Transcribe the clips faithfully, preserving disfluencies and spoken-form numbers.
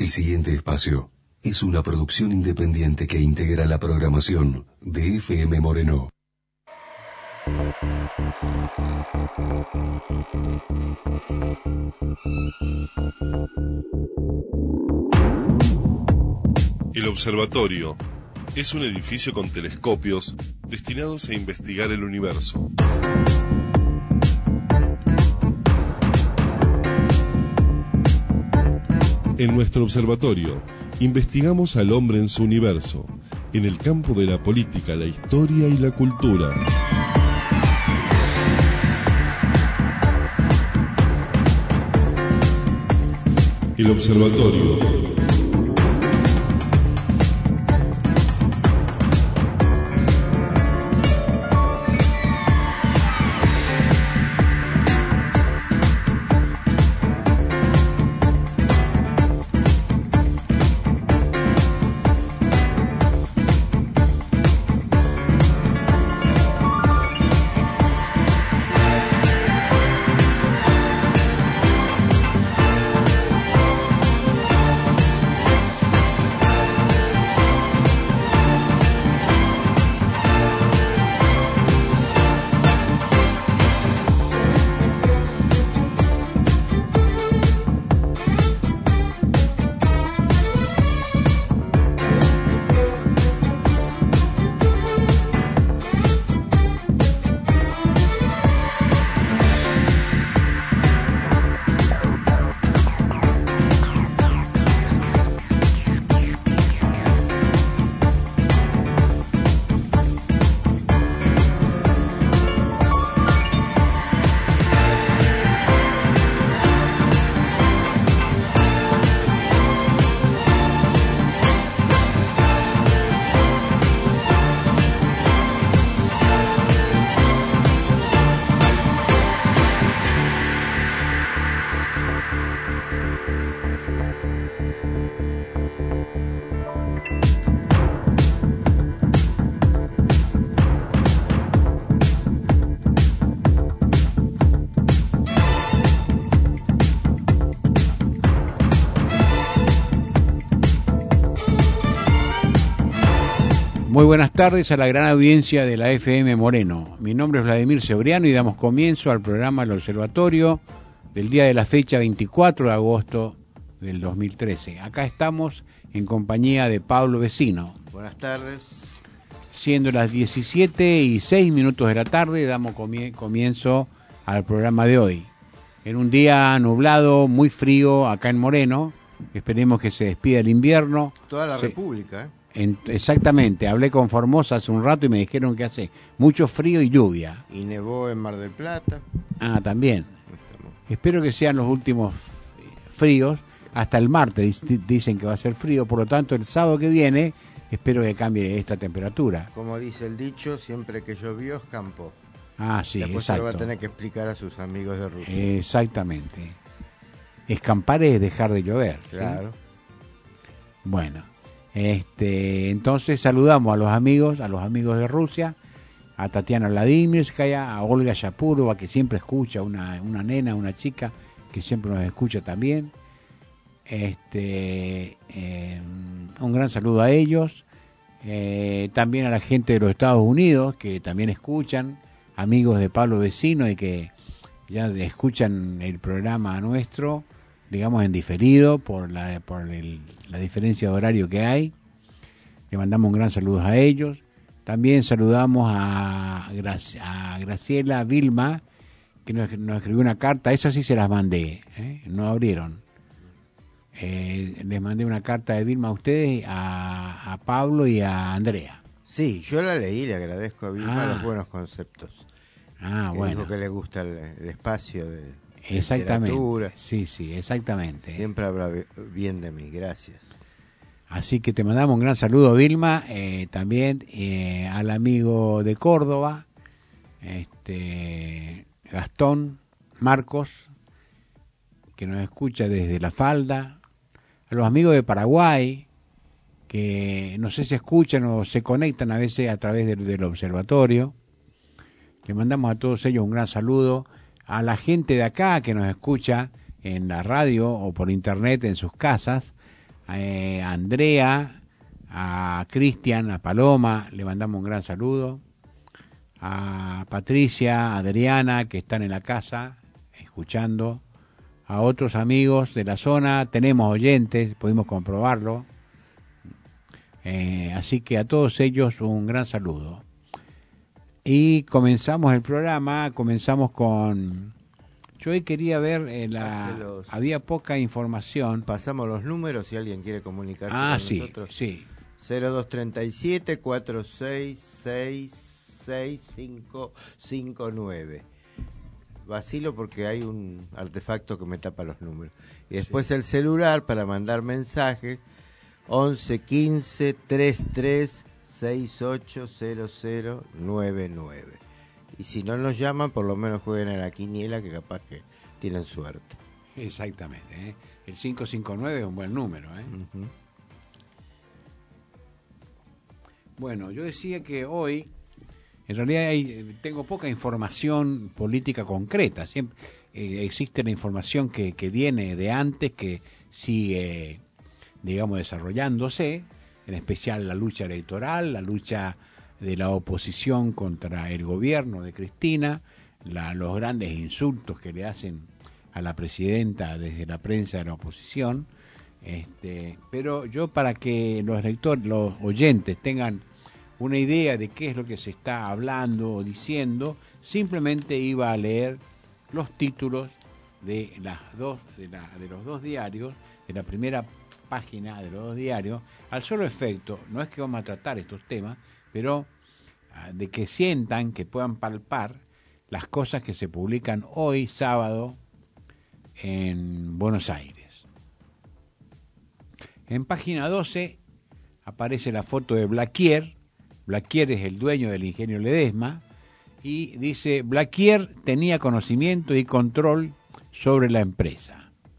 El siguiente espacio es una producción independiente que integra la programación de F M Moreno. El observatorio es un edificio con telescopios destinados a investigar el universo. En nuestro observatorio investigamos al hombre en su universo, en el campo de la política, la historia y la cultura. El observatorio. Muy buenas tardes a la gran audiencia de la F M Moreno. Mi nombre es Vladimir Cebriano y damos comienzo al programa El Observatorio del día de la fecha veinticuatro de agosto del dos mil trece. Acá estamos en compañía de Pablo Vecino. Buenas tardes. Siendo las diecisiete y seis minutos de la tarde, damos comienzo al programa de hoy. En un día nublado, muy frío acá en Moreno, esperemos que se despida el invierno. Toda la se... República, ¿eh? En, exactamente, hablé con Formosa hace un rato y me dijeron que hace mucho frío y lluvia. Y nevó en Mar del Plata. Ah, también. Estamos. Espero que sean los últimos fríos. Hasta el martes dicen que va a ser frío, por lo tanto el sábado que viene espero que cambie esta temperatura. Como dice el dicho, siempre que llovió escampó. Ah, sí, Después exacto. se lo va a tener que explicar a sus amigos de Rusia. Exactamente. Escampar es dejar de llover. Claro. ¿Sí? Bueno. Este, entonces saludamos a los amigos, a los amigos de Rusia, a Tatiana Vladimirskaya, a Olga Yapurova, que siempre escucha, una, una nena, una chica que siempre nos escucha también. Este, eh, un gran saludo a ellos, eh, también a la gente de los Estados Unidos que también escuchan, amigos de Pablo Vecino y que ya escuchan el programa nuestro, digamos en diferido por la por el, la diferencia de horario que hay. Le mandamos un gran saludo a ellos. También saludamos a, Graci- a Graciela Vilma, que nos, nos escribió una carta. Esas sí se las mandé, ¿eh? No abrieron. Eh, les mandé una carta de Vilma a ustedes, a, a Pablo y a Andrea. Sí, yo la leí, le agradezco a Vilma Ah. los buenos conceptos. Ah, que bueno. Dijo que le gusta el, el espacio de Exactamente. literatura. Sí, sí, exactamente. Siempre habla bien de mí, gracias. Así que te mandamos un gran saludo, Vilma, eh, también eh, al amigo de Córdoba, este Gastón Marcos, que nos escucha desde La Falda, a los amigos de Paraguay, que no sé si escuchan o se conectan a veces a través del, del observatorio. Le mandamos a todos ellos un gran saludo, a la gente de acá que nos escucha en la radio o por internet en sus casas, eh, a Andrea, a Cristian, a Paloma, le mandamos un gran saludo, a Patricia, a Adriana, que están en la casa escuchando, a otros amigos de la zona, tenemos oyentes, pudimos comprobarlo, eh, así que a todos ellos un gran saludo. Y comenzamos el programa, comenzamos con... Yo hoy quería ver, eh, la Los... había poca información. Pasamos los números si alguien quiere comunicarse ah, con sí, nosotros. sí. cero dos tres siete, cuatro seis seis, seis cinco cinco nueve. Vacilo porque hay un artefacto que me tapa los números. Y después sí. El celular para mandar mensajes, once quince treinta y tres sesenta y ocho cero cero nueve nueve. Y si no nos llaman, por lo menos jueguen a la quiniela, que capaz que tienen suerte. Exactamente, ¿eh? El cinco cinco nueve es un buen número, ¿eh? Uh-huh. Bueno, yo decía que hoy, en realidad hay, tengo poca información política concreta. Siempre eh, existe la información que, que viene de antes, que sigue, digamos, desarrollándose, en especial la lucha electoral, la lucha de la oposición contra el gobierno de Cristina, la, los grandes insultos que le hacen a la presidenta desde la prensa de la oposición, este, pero yo, para que los lectores, los oyentes tengan una idea de qué es lo que se está hablando o diciendo, simplemente iba a leer los títulos de las dos, de, la, de los dos diarios, de la primera página de los dos diarios, al solo efecto, no es que vamos a tratar estos temas, pero de que sientan, que puedan palpar las cosas que se publican hoy, sábado, en Buenos Aires. En página doce aparece la foto de Blaquier. Blaquier es el dueño del Ingenio Ledesma, y dice: Blaquier tenía conocimiento y control sobre la empresa.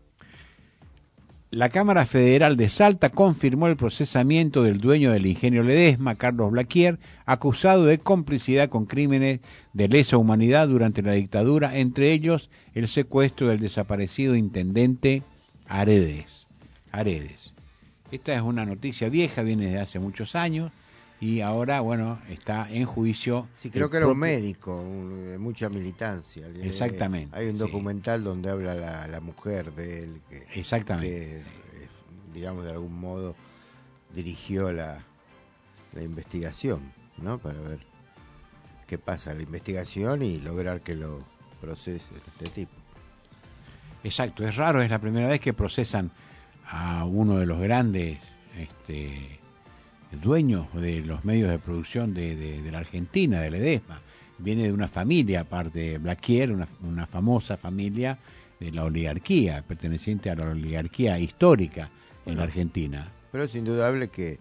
La Cámara Federal de Salta confirmó el procesamiento del dueño del Ingenio Ledesma, Carlos Blaquier, acusado de complicidad con crímenes de lesa humanidad durante la dictadura, entre ellos el secuestro del desaparecido intendente Aredes. Aredes. Esta es una noticia vieja, viene desde hace muchos años, y ahora, bueno, está en juicio. Sí, creo que era propio... un médico, un, de mucha militancia. Exactamente. Hay un documental sí. donde habla la, la mujer de él. Que, Exactamente. Que, digamos, de algún modo dirigió la, la investigación, ¿no? Para ver qué pasa, la investigación y lograr que lo procese este tipo. Exacto, es raro, es la primera vez que procesan a uno de los grandes... este dueños de los medios de producción de, de, de la Argentina, de Ledesma. Viene de una familia, aparte de Blaquier, una, una famosa familia de la oligarquía, perteneciente a la oligarquía histórica en bueno, la Argentina. Pero es indudable que,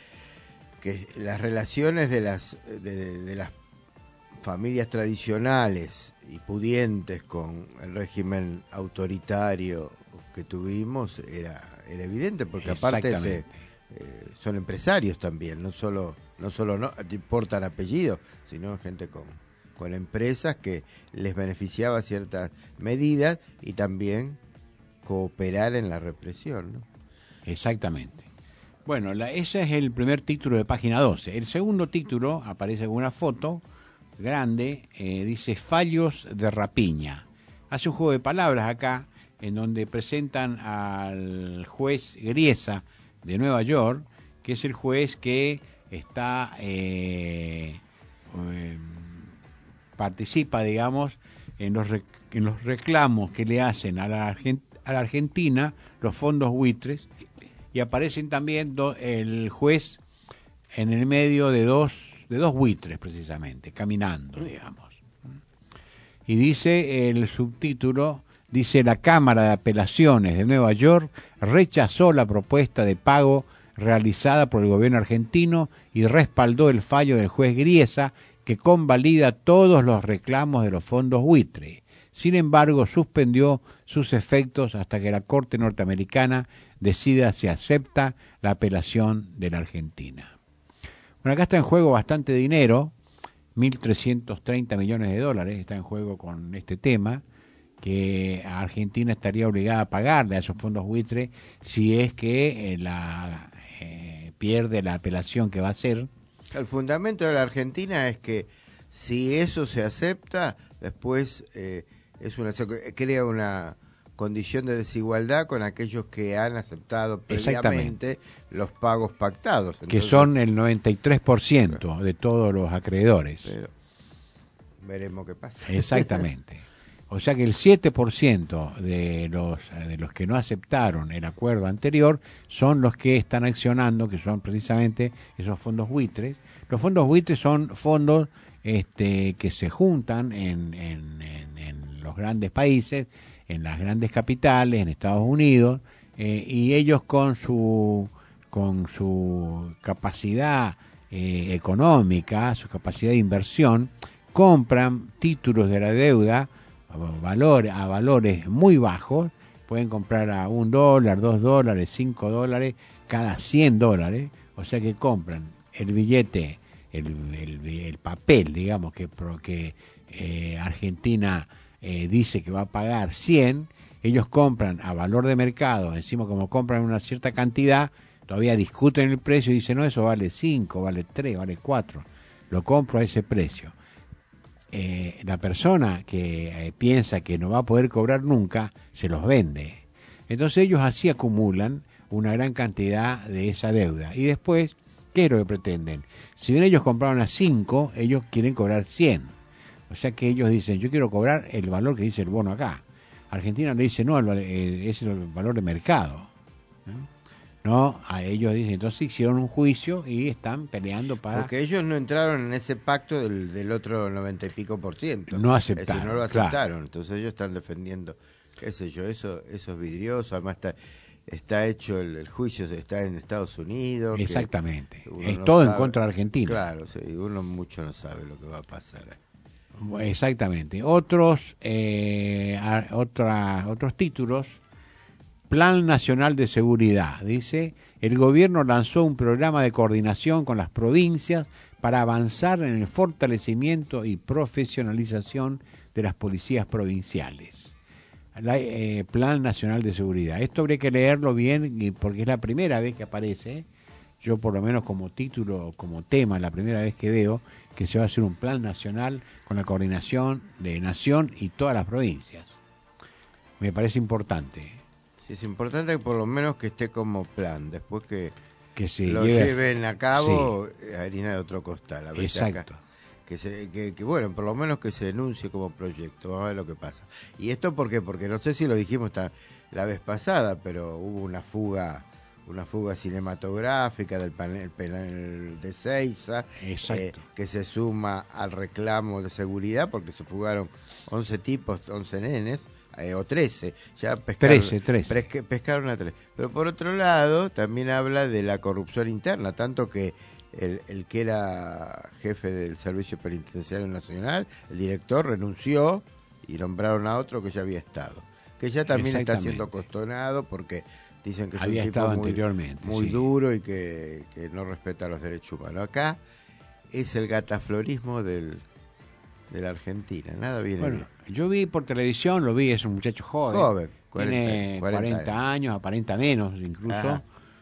que las relaciones de las, de, de las familias tradicionales y pudientes con el régimen autoritario que tuvimos era, era evidente, porque aparte se... Eh, son empresarios también, no solo no solo no importan apellidos, sino gente con, con empresas que les beneficiaba ciertas medidas y también cooperar en la represión, ¿no? Exactamente. Bueno, la, ese es el primer título de página doce. El segundo título, aparece con una foto grande, eh, dice Fallos de Rapiña. Hace un juego de palabras acá, en donde presentan al juez Griesa de Nueva York, que es el juez que está eh, eh, participa, digamos, en los rec- en los reclamos que le hacen a la, Argent- a la Argentina los fondos buitres, y aparecen también do- el juez en el medio de dos de dos buitres, precisamente, caminando, digamos. Y dice el subtítulo, dice: la Cámara de Apelaciones de Nueva York rechazó la propuesta de pago realizada por el gobierno argentino y respaldó el fallo del juez Griesa, que convalida todos los reclamos de los fondos buitre. Sin embargo, suspendió sus efectos hasta que la Corte norteamericana decida si acepta la apelación de la Argentina. Bueno, acá está en juego bastante dinero, mil trescientos treinta millones de dólares está en juego con este tema. que Argentina estaría obligada a pagarle a esos fondos buitres si es que eh, la eh, pierde la apelación que va a hacer. El fundamento de la Argentina es que si eso se acepta, después eh, es una se crea una condición de desigualdad con aquellos que han aceptado previamente los pagos pactados. Entonces, que son el noventa y tres por ciento de todos los acreedores. Pero veremos qué pasa. Exactamente. O sea que el siete por ciento de los de los que no aceptaron el acuerdo anterior son los que están accionando, que son precisamente esos fondos buitres. Los fondos buitres son fondos este, que se juntan en, en, en, en los grandes países, en las grandes capitales, en Estados Unidos, eh, y ellos con su con su capacidad eh, económica, su capacidad de inversión, compran títulos de la deuda a, valor, a valores muy bajos, pueden comprar a un dólar, dos dólares, cinco dólares, cada cien dólares, o sea que compran el billete, el, el, el papel, digamos, que, que eh, Argentina eh, dice que va a pagar cien, ellos compran a valor de mercado, encima como compran una cierta cantidad, todavía discuten el precio y dicen, no, eso vale cinco, vale tres, vale cuatro, lo compro a ese precio. Eh, la persona que eh, piensa que no va a poder cobrar nunca, se los vende. Entonces ellos así acumulan una gran cantidad de esa deuda. Y después, ¿qué es lo que pretenden? Si bien ellos compraron a cinco, ellos quieren cobrar cien. O sea que ellos dicen, yo quiero cobrar el valor que dice el bono acá. Argentina le dice, no, es el valor de mercado. ¿No? No, a ellos dicen, entonces hicieron un juicio y están peleando para... Porque ellos no entraron en ese pacto del, del otro noventa y pico por ciento. No aceptaron. Es decir, no lo aceptaron, claro. Entonces ellos están defendiendo, qué sé yo, eso, eso es vidrioso, además está, está hecho el, el juicio, está en Estados Unidos. Exactamente, es no todo sabe, en contra de Argentina. Claro, sí, uno mucho no sabe lo que va a pasar. Exactamente. Otros, eh, otra, otros títulos... Plan Nacional de Seguridad, dice, el gobierno lanzó un programa de coordinación con las provincias para avanzar en el fortalecimiento y profesionalización de las policías provinciales. La, eh, Plan Nacional de Seguridad. Esto habría que leerlo bien porque es la primera vez que aparece, yo por lo menos como título, como tema, la primera vez que veo que se va a hacer un plan nacional con la coordinación de Nación y todas las provincias. Me parece importante. Sí, es importante que por lo menos que esté como plan, después que, que se lo lleve, lleven a cabo, sí. Harina de otro costal. A veces exacto. Acá, que, se, que, que bueno, por lo menos que se denuncie como proyecto, vamos a ver lo que pasa. ¿Y esto por qué? Porque no sé si lo dijimos ta, la vez pasada, pero hubo una fuga una fuga cinematográfica del panel, panel de Seiza, eh, que se suma al reclamo de seguridad, porque se fugaron once tipos, once nenes, Eh, o trece, ya pescaron, trece, trece. Pesque, pescaron a tres. Pero por otro lado, también habla de la corrupción interna, tanto que el, el que era jefe del Servicio Penitenciario Nacional, el director, renunció y nombraron a otro que ya había estado. Que ya también está siendo costonado porque dicen que es había un tipo estado muy, anteriormente, muy sí. duro y que, que no respeta los derechos humanos. Acá es el gataflorismo del... de la Argentina, nada viene bueno, bien. Yo vi por televisión, lo vi, es un muchacho joven, joven cuarenta, tiene cuarenta, cuarenta años, aparenta menos incluso, Ajá.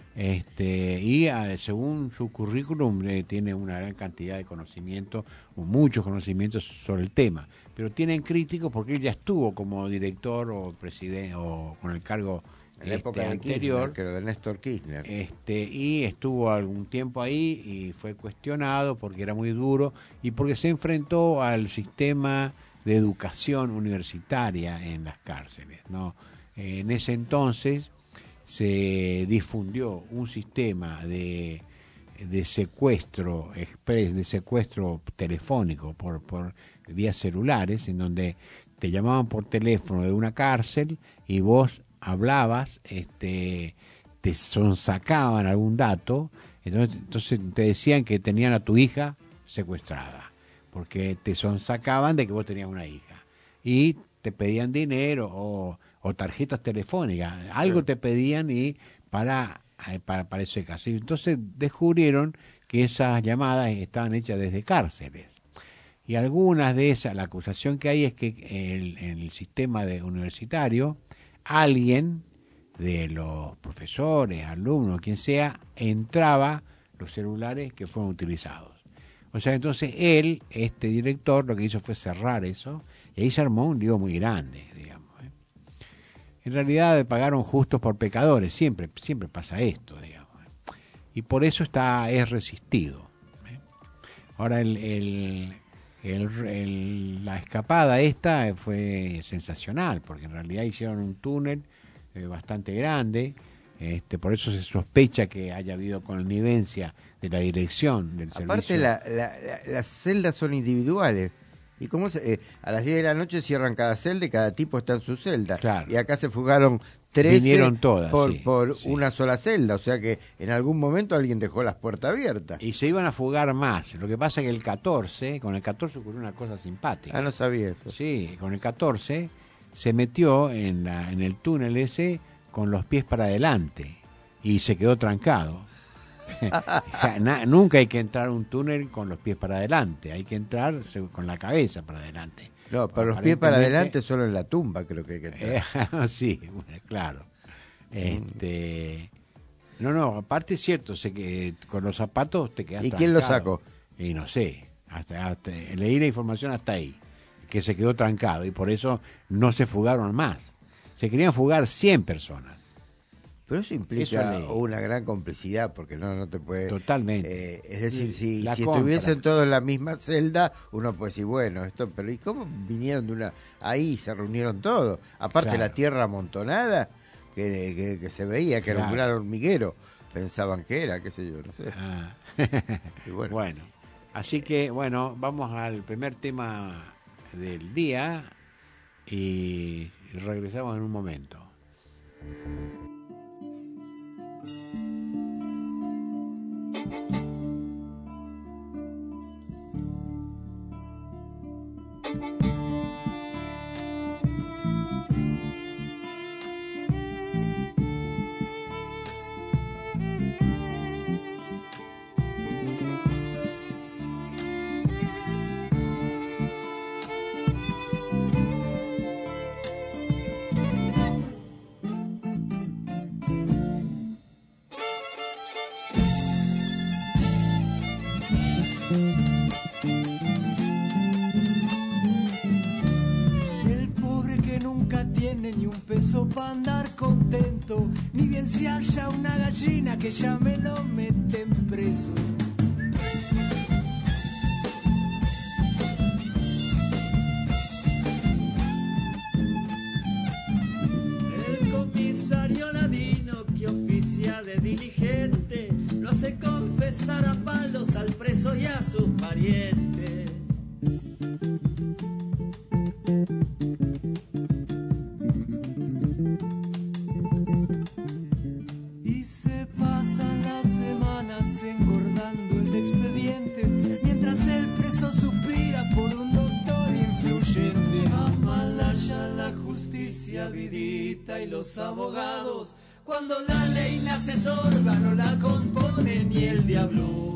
este y a, según su currículum eh, tiene una gran cantidad de conocimientos, o muchos conocimientos sobre el tema, pero tienen críticos porque él ya estuvo como director o presidente o con el cargo en la este, época de anterior, Kirchner, creo, de Néstor Kirchner. Este, y estuvo algún tiempo ahí y fue cuestionado porque era muy duro y porque se enfrentó al sistema de educación universitaria en las cárceles, ¿no? En ese entonces se difundió un sistema de, de secuestro express, de secuestro telefónico por, por vías celulares, en donde te llamaban por teléfono de una cárcel y vos hablabas, este, te sonsacaban algún dato, entonces, entonces te decían que tenían a tu hija secuestrada, porque te sonsacaban de que vos tenías una hija, y te pedían dinero o, o tarjetas telefónicas, algo te pedían y para, para, para ese caso. Y entonces descubrieron que esas llamadas estaban hechas desde cárceles. Y algunas de esas, la acusación que hay es que el, en el sistema de universitario, alguien de los profesores, alumnos, quien sea, entraba los celulares que fueron utilizados. O sea, entonces él, este director, lo que hizo fue cerrar eso, y ahí se armó un lío muy grande, digamos. ¿eh? En realidad pagaron justos por pecadores, siempre, siempre pasa esto, digamos. ¿eh? Y por eso está, es resistido. ¿eh? Ahora, el, el, el, el, la escapada esta fue sensacional, porque en realidad hicieron un túnel eh, bastante grande. Este, por eso se sospecha que haya habido connivencia de la dirección del Aparte servicio. la, la, la, las celdas son individuales. ¿Y cómo se, eh, a las diez de la noche cierran cada celda y cada tipo está en su celda? Claro. Y acá se fugaron trece Vinieron todas, por, sí, por sí. una sola celda. O sea que en algún momento alguien dejó las puertas abiertas. Y se iban a fugar más. Lo que pasa es que el catorce, con el catorce ocurrió una cosa simpática. Ah, no sabía eso. Sí, con el catorce se metió en, la, en el túnel ese con los pies para adelante y se quedó trancado. O sea, na, nunca hay que entrar a un túnel con los pies para adelante, hay que entrar con la cabeza para adelante. No, pero los pies para adelante solo en la tumba creo que hay que entrar. Eh, sí, claro. Este, no, no, aparte es cierto, sé que con los zapatos te quedas ¿Y trancado. quién lo sacó? Y no sé, hasta, hasta leí la información hasta ahí, que se quedó trancado y por eso no se fugaron más. Se querían fugar cien personas. Pero eso implica Eso una gran complicidad, porque no, no te puede... Totalmente. Eh, es decir, si, La si compra. estuviesen todos en la misma celda, uno puede decir, bueno, esto, pero ¿y cómo vinieron de una... Ahí se reunieron todos. Aparte Claro. la tierra amontonada, que, que, que se veía, que era un Claro. gran hormiguero. Pensaban que era, qué sé yo, no sé. Ah. Y bueno. Bueno, así que, bueno, vamos al primer tema del día y regresamos en un momento. El pobre que nunca tiene ni un peso para andar contento, ni bien se halla una gallina que ya me lo meten preso. El comisario ladino que oficia de diligente lo hace confesar a palos al preso y a sus parientes. Y se pasan las semanas engordando el expediente, mientras el preso suspira por un doctor influyente. Amalaya la justicia vidita y los abogados, cuando la ley nace sorda no la compone ni el diablo.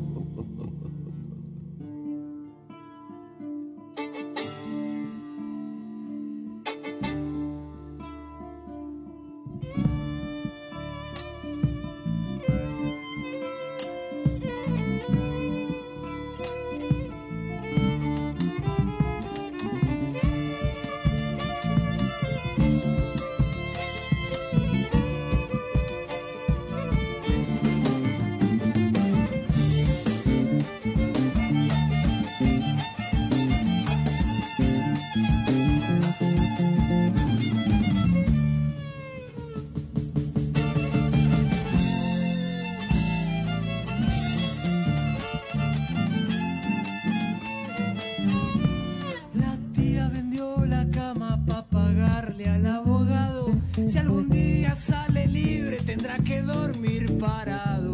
La tía vendió la cama para pagarle al abogado. Si algún día sale libre tendrá que dormir parado.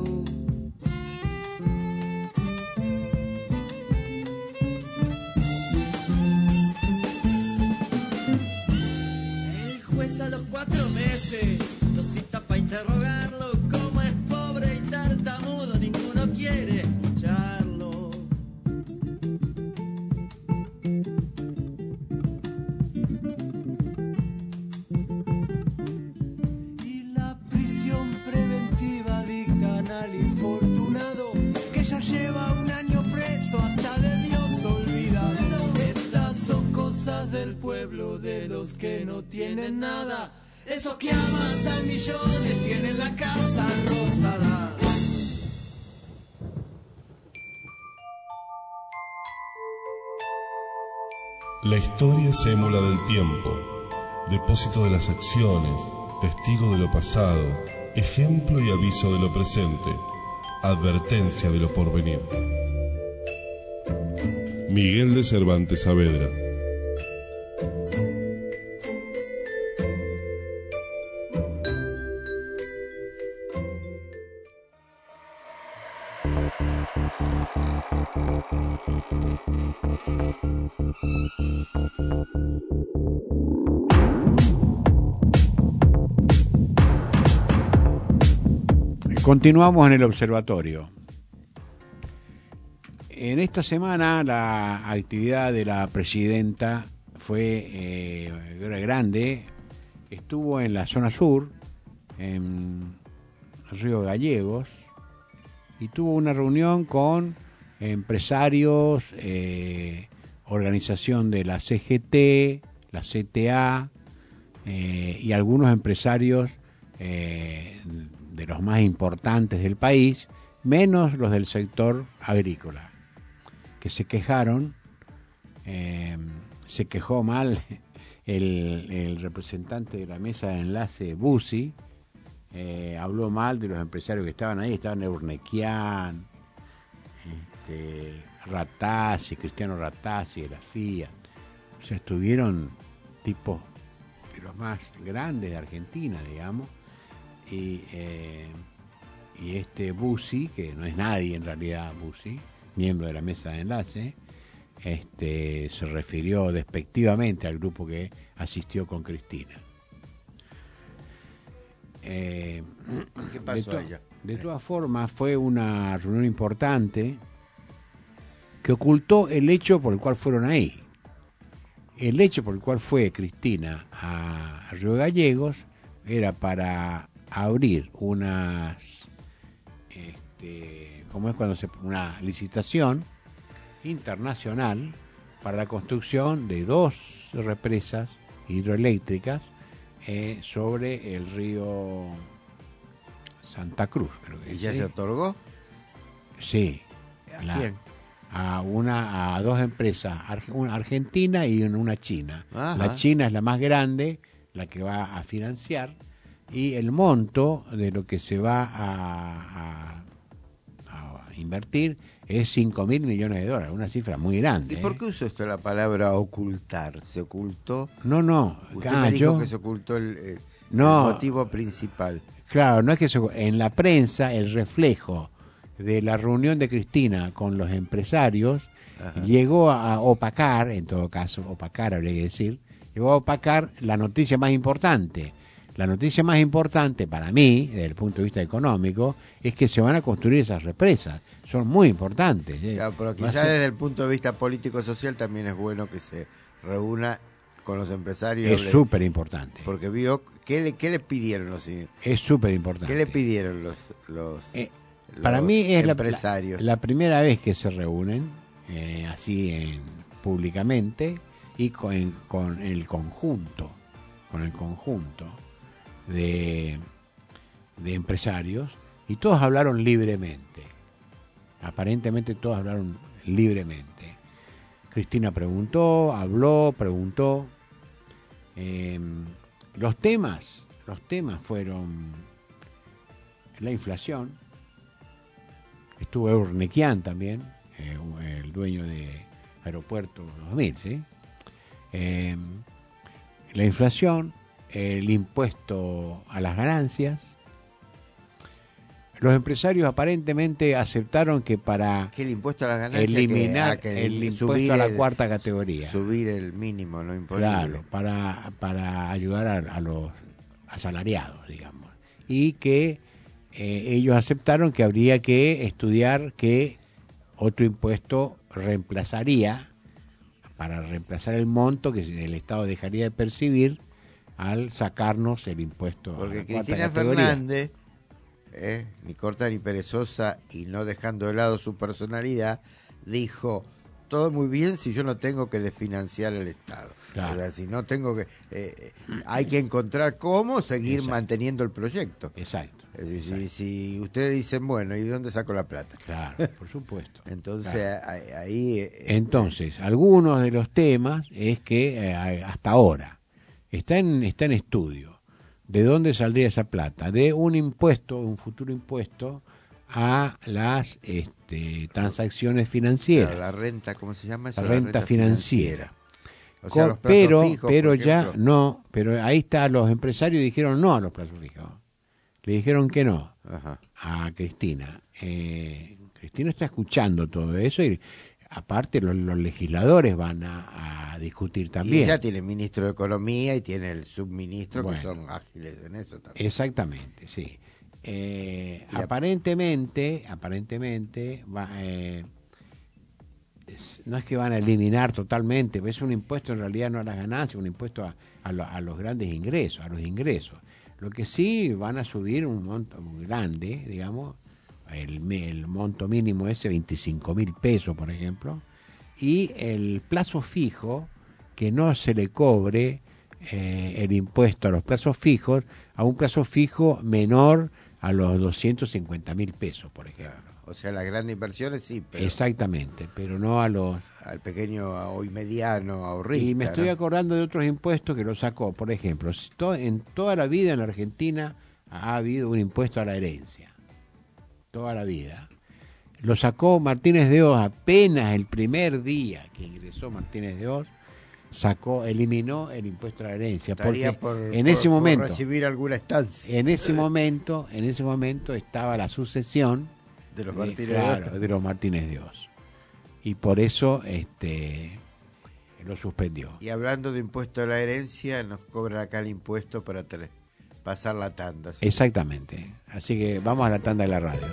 El juez a los cuatro meses lo cita para interrogarlo. Como es pobre y tartamudo, ninguno quiere escucharlo. al infortunado que ya lleva un año preso hasta de Dios olvidado. Estas son cosas del pueblo, de los que no tienen nada. Esos que amasan millones tienen la casa rosada. La historia es émula del tiempo, depósito de las acciones, testigo de lo pasado, ejemplo y aviso de lo presente, advertencia de lo porvenir. Miguel de Cervantes Saavedra. Continuamos en el observatorio. En esta semana la actividad de la presidenta fue eh, grande. Estuvo en la zona sur, en Río Gallegos, y tuvo una reunión con empresarios, eh, organización de la C G T, la C T A eh, y algunos empresarios eh, de los más importantes del país, menos los del sector agrícola, que se quejaron. Eh, se quejó mal el, el representante de la mesa de enlace, Bussi, eh, habló mal de los empresarios que estaban ahí, estaban Eurnequian, este, Ratazzi, Cristiano Ratazzi de la Fiat, o sea, estuvieron tipos de los más grandes de Argentina, digamos, y, eh, y este Bussi, que no es nadie en realidad, Bussi, miembro de la mesa de enlace, este, se refirió despectivamente al grupo que asistió con Cristina. Eh, ¿Qué pasó de, to- allá? de todas formas, fue una reunión importante que ocultó el hecho por el cual fueron ahí. El hecho por el cual fue Cristina a Río Gallegos era para abrir unas, este, ¿cómo es cuando se una licitación internacional para la construcción de dos represas hidroeléctricas eh, sobre el río Santa Cruz, creo que ¿Y es, ya ¿sí? se otorgó? Sí. ¿A La- quién? a una a dos empresas, arge- una argentina y una china. Ajá. La china es la más grande, la que va a financiar, y el monto de lo que se va a, a, a invertir es cinco mil millones de dólares, una cifra muy grande. ¿Y por ¿eh? qué usó esto la palabra ocultar? ¿Se ocultó? No, no, Usted ah, me dijo yo- que se ocultó el, el- No. el motivo principal. Claro, no es que se, en la prensa el reflejo de la reunión de Cristina con los empresarios Ajá. llegó a opacar, en todo caso, opacar habría que decir, llegó a opacar la noticia más importante. La noticia más importante para mí, desde el punto de vista económico, es que se van a construir esas represas. Son muy importantes. ¿eh? Claro, pero Va a quizás ser- desde el punto de vista político-social también es bueno que se reúna con los empresarios. es de- súper importante. Porque vio, ¿qué le, qué le pidieron los Es súper importante. ¿Qué le pidieron los, los, Eh, los Para mí es la, empresarios? la, la primera vez que se reúnen eh, así en, públicamente y con, con el conjunto, con el conjunto de, de empresarios, y todos hablaron libremente. Aparentemente todos hablaron libremente. Cristina preguntó, habló, preguntó. Eh, los temas, los temas fueron la inflación. Estuvo Eurnequian también, eh, el dueño de Aeropuerto dos mil, ¿sí? Eh, la inflación, el impuesto a las ganancias. Los empresarios aparentemente aceptaron que para Que el impuesto a las ganancias, eliminar que- ah, que el impuesto subir a la el- cuarta categoría, subir el mínimo, no imponible. claro, para, para ayudar a, a los asalariados, digamos, y que eh, ellos aceptaron que habría que estudiar que otro impuesto reemplazaría, para reemplazar el monto que el Estado dejaría de percibir al sacarnos el impuesto a Porque la cuarta Cristina categoría. Fernández ¿eh? ni corta ni perezosa, y no dejando de lado su personalidad, dijo: todo muy bien si yo no tengo que desfinanciar el Estado. Claro. O sea, si no tengo que... Eh, hay que encontrar cómo seguir Exacto. manteniendo el proyecto. Exacto. Es decir, Exacto. Si, si ustedes dicen, bueno, ¿y de dónde saco la plata? Claro, por supuesto. Entonces, claro. ahí... Eh, Entonces, algunos de los temas es que eh, hasta ahora está en, está en estudio. ¿De dónde saldría esa plata? De un impuesto, un futuro impuesto a las este, transacciones financieras. Claro, la renta, ¿cómo se llama eso? La, la renta, renta financiera. financiera. O sea, los pero fijos, pero ya no, pero ahí está, los empresarios dijeron no a los plazos fijos. Le dijeron que no. Ajá. A Cristina. Eh, Cristina está escuchando todo eso y aparte los, los legisladores van a, a discutir también. Y ella tiene el ministro de Economía y tiene el subministro, bueno, que son ágiles en eso también. Exactamente, sí. Eh, aparentemente, aparentemente, va, eh, es, no es que van a eliminar totalmente, es un impuesto en realidad no a las ganancias, un impuesto a, a, lo, a los grandes ingresos, a los ingresos. Lo que sí van a subir un monto muy grande, digamos, el, el monto mínimo ese, veinticinco mil pesos, por ejemplo, y el plazo fijo, que no se le cobre eh, el impuesto a los plazos fijos, a un plazo fijo menor a los doscientos cincuenta mil pesos, por ejemplo. O sea, las grandes inversiones sí, pero... Exactamente, pero no a los... Al pequeño o mediano ahorrista. Y me estoy ¿no? acordando de otros impuestos que lo sacó. Por ejemplo, en toda la vida en la Argentina ha habido un impuesto a la herencia. Toda la vida. Lo sacó Martínez de Hoz apenas el primer día que ingresó Martínez de Hoz, sacó, eliminó el impuesto a la herencia. Estaría porque por, en por, ese momento... por recibir alguna estancia. En ese momento, en ese momento estaba la sucesión de los de, Martínez claro, de, de los Martínez de Hoz. Y por eso este lo suspendió. Y hablando de impuesto a la herencia, nos cobra acá el impuesto para tele, pasar la tanda. ¿sí? Exactamente. Así que vamos a la tanda de la radio.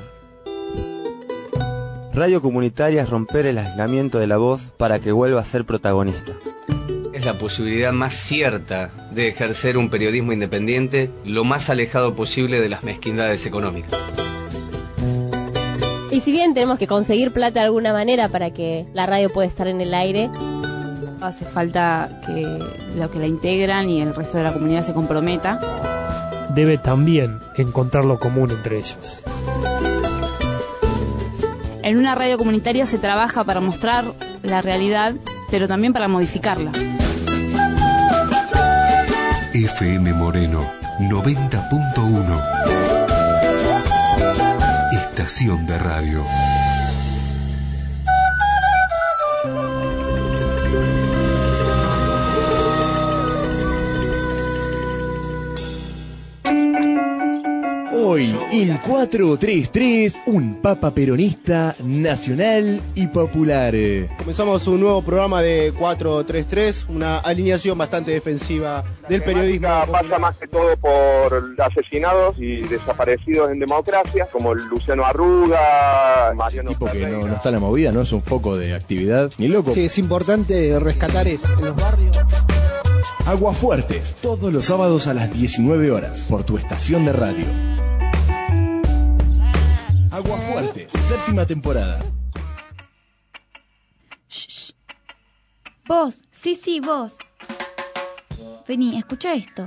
Radio comunitaria es romper el aislamiento de la voz para que vuelva a ser protagonista. Es la posibilidad más cierta de ejercer un periodismo independiente lo más alejado posible de las mezquindades económicas. Y si bien tenemos que conseguir plata de alguna manera para que la radio pueda estar en el aire, hace falta que los que la integran y el resto de la comunidad se comprometa. Debe también encontrar lo común entre ellos. En una radio comunitaria se trabaja para mostrar la realidad, pero también para modificarla. F M Moreno noventa punto uno. Estación de radio. Hoy en cuatro tres tres, un papa peronista nacional y popular. Comenzamos un nuevo programa de cuatro tres tres, una alineación bastante defensiva del periodismo. Pasa más que todo por asesinados y desaparecidos en democracia, como Luciano Arruga, Mariano tipo que no, no está en la movida, no es un foco de actividad, ni loco. Sí, es importante rescatar eso en los barrios. Aguafuertes, todos los sábados a las diecinueve horas, por tu estación de radio. Aguafuertes, séptima temporada. Shh. Vos, sí, sí, vos. Vení, escucha esto.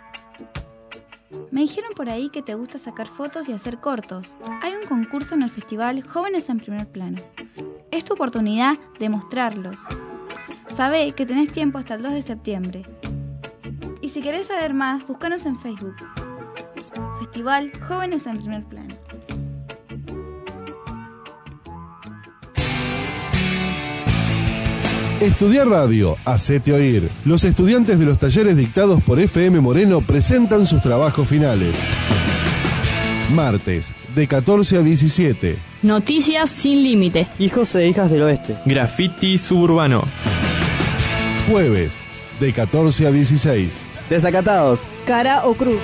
Me dijeron por ahí que te gusta sacar fotos y hacer cortos. Hay un concurso en el festival Jóvenes en Primer Plano. Es tu oportunidad de mostrarlos. Sabé que tenés tiempo hasta el dos de septiembre. Y si querés saber más, búscanos en Facebook. Festival Jóvenes en Primer Plano. Estudiar radio, hacete oír. Los estudiantes de los talleres dictados por F M Moreno presentan sus trabajos finales. Martes, de catorce a diecisiete. Noticias sin límite. Hijos e hijas del oeste. Graffiti suburbano. Jueves, de catorce a dieciséis. Desacatados. Cara o cruz.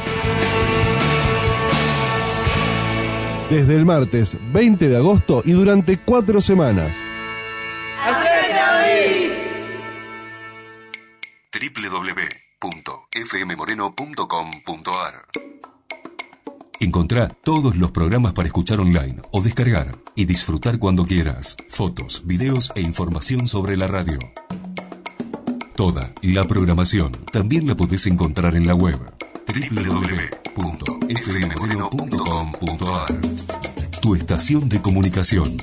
Desde el martes veinte de agosto y durante cuatro semanas. doble u doble u doble u punto f m moreno punto com punto a r Encontrá todos los programas para escuchar online o descargar y disfrutar cuando quieras. Fotos, videos e información sobre la radio. Toda la programación también la podés encontrar en la web doble u doble u doble u punto f m moreno punto com punto a r. Tu estación de comunicación.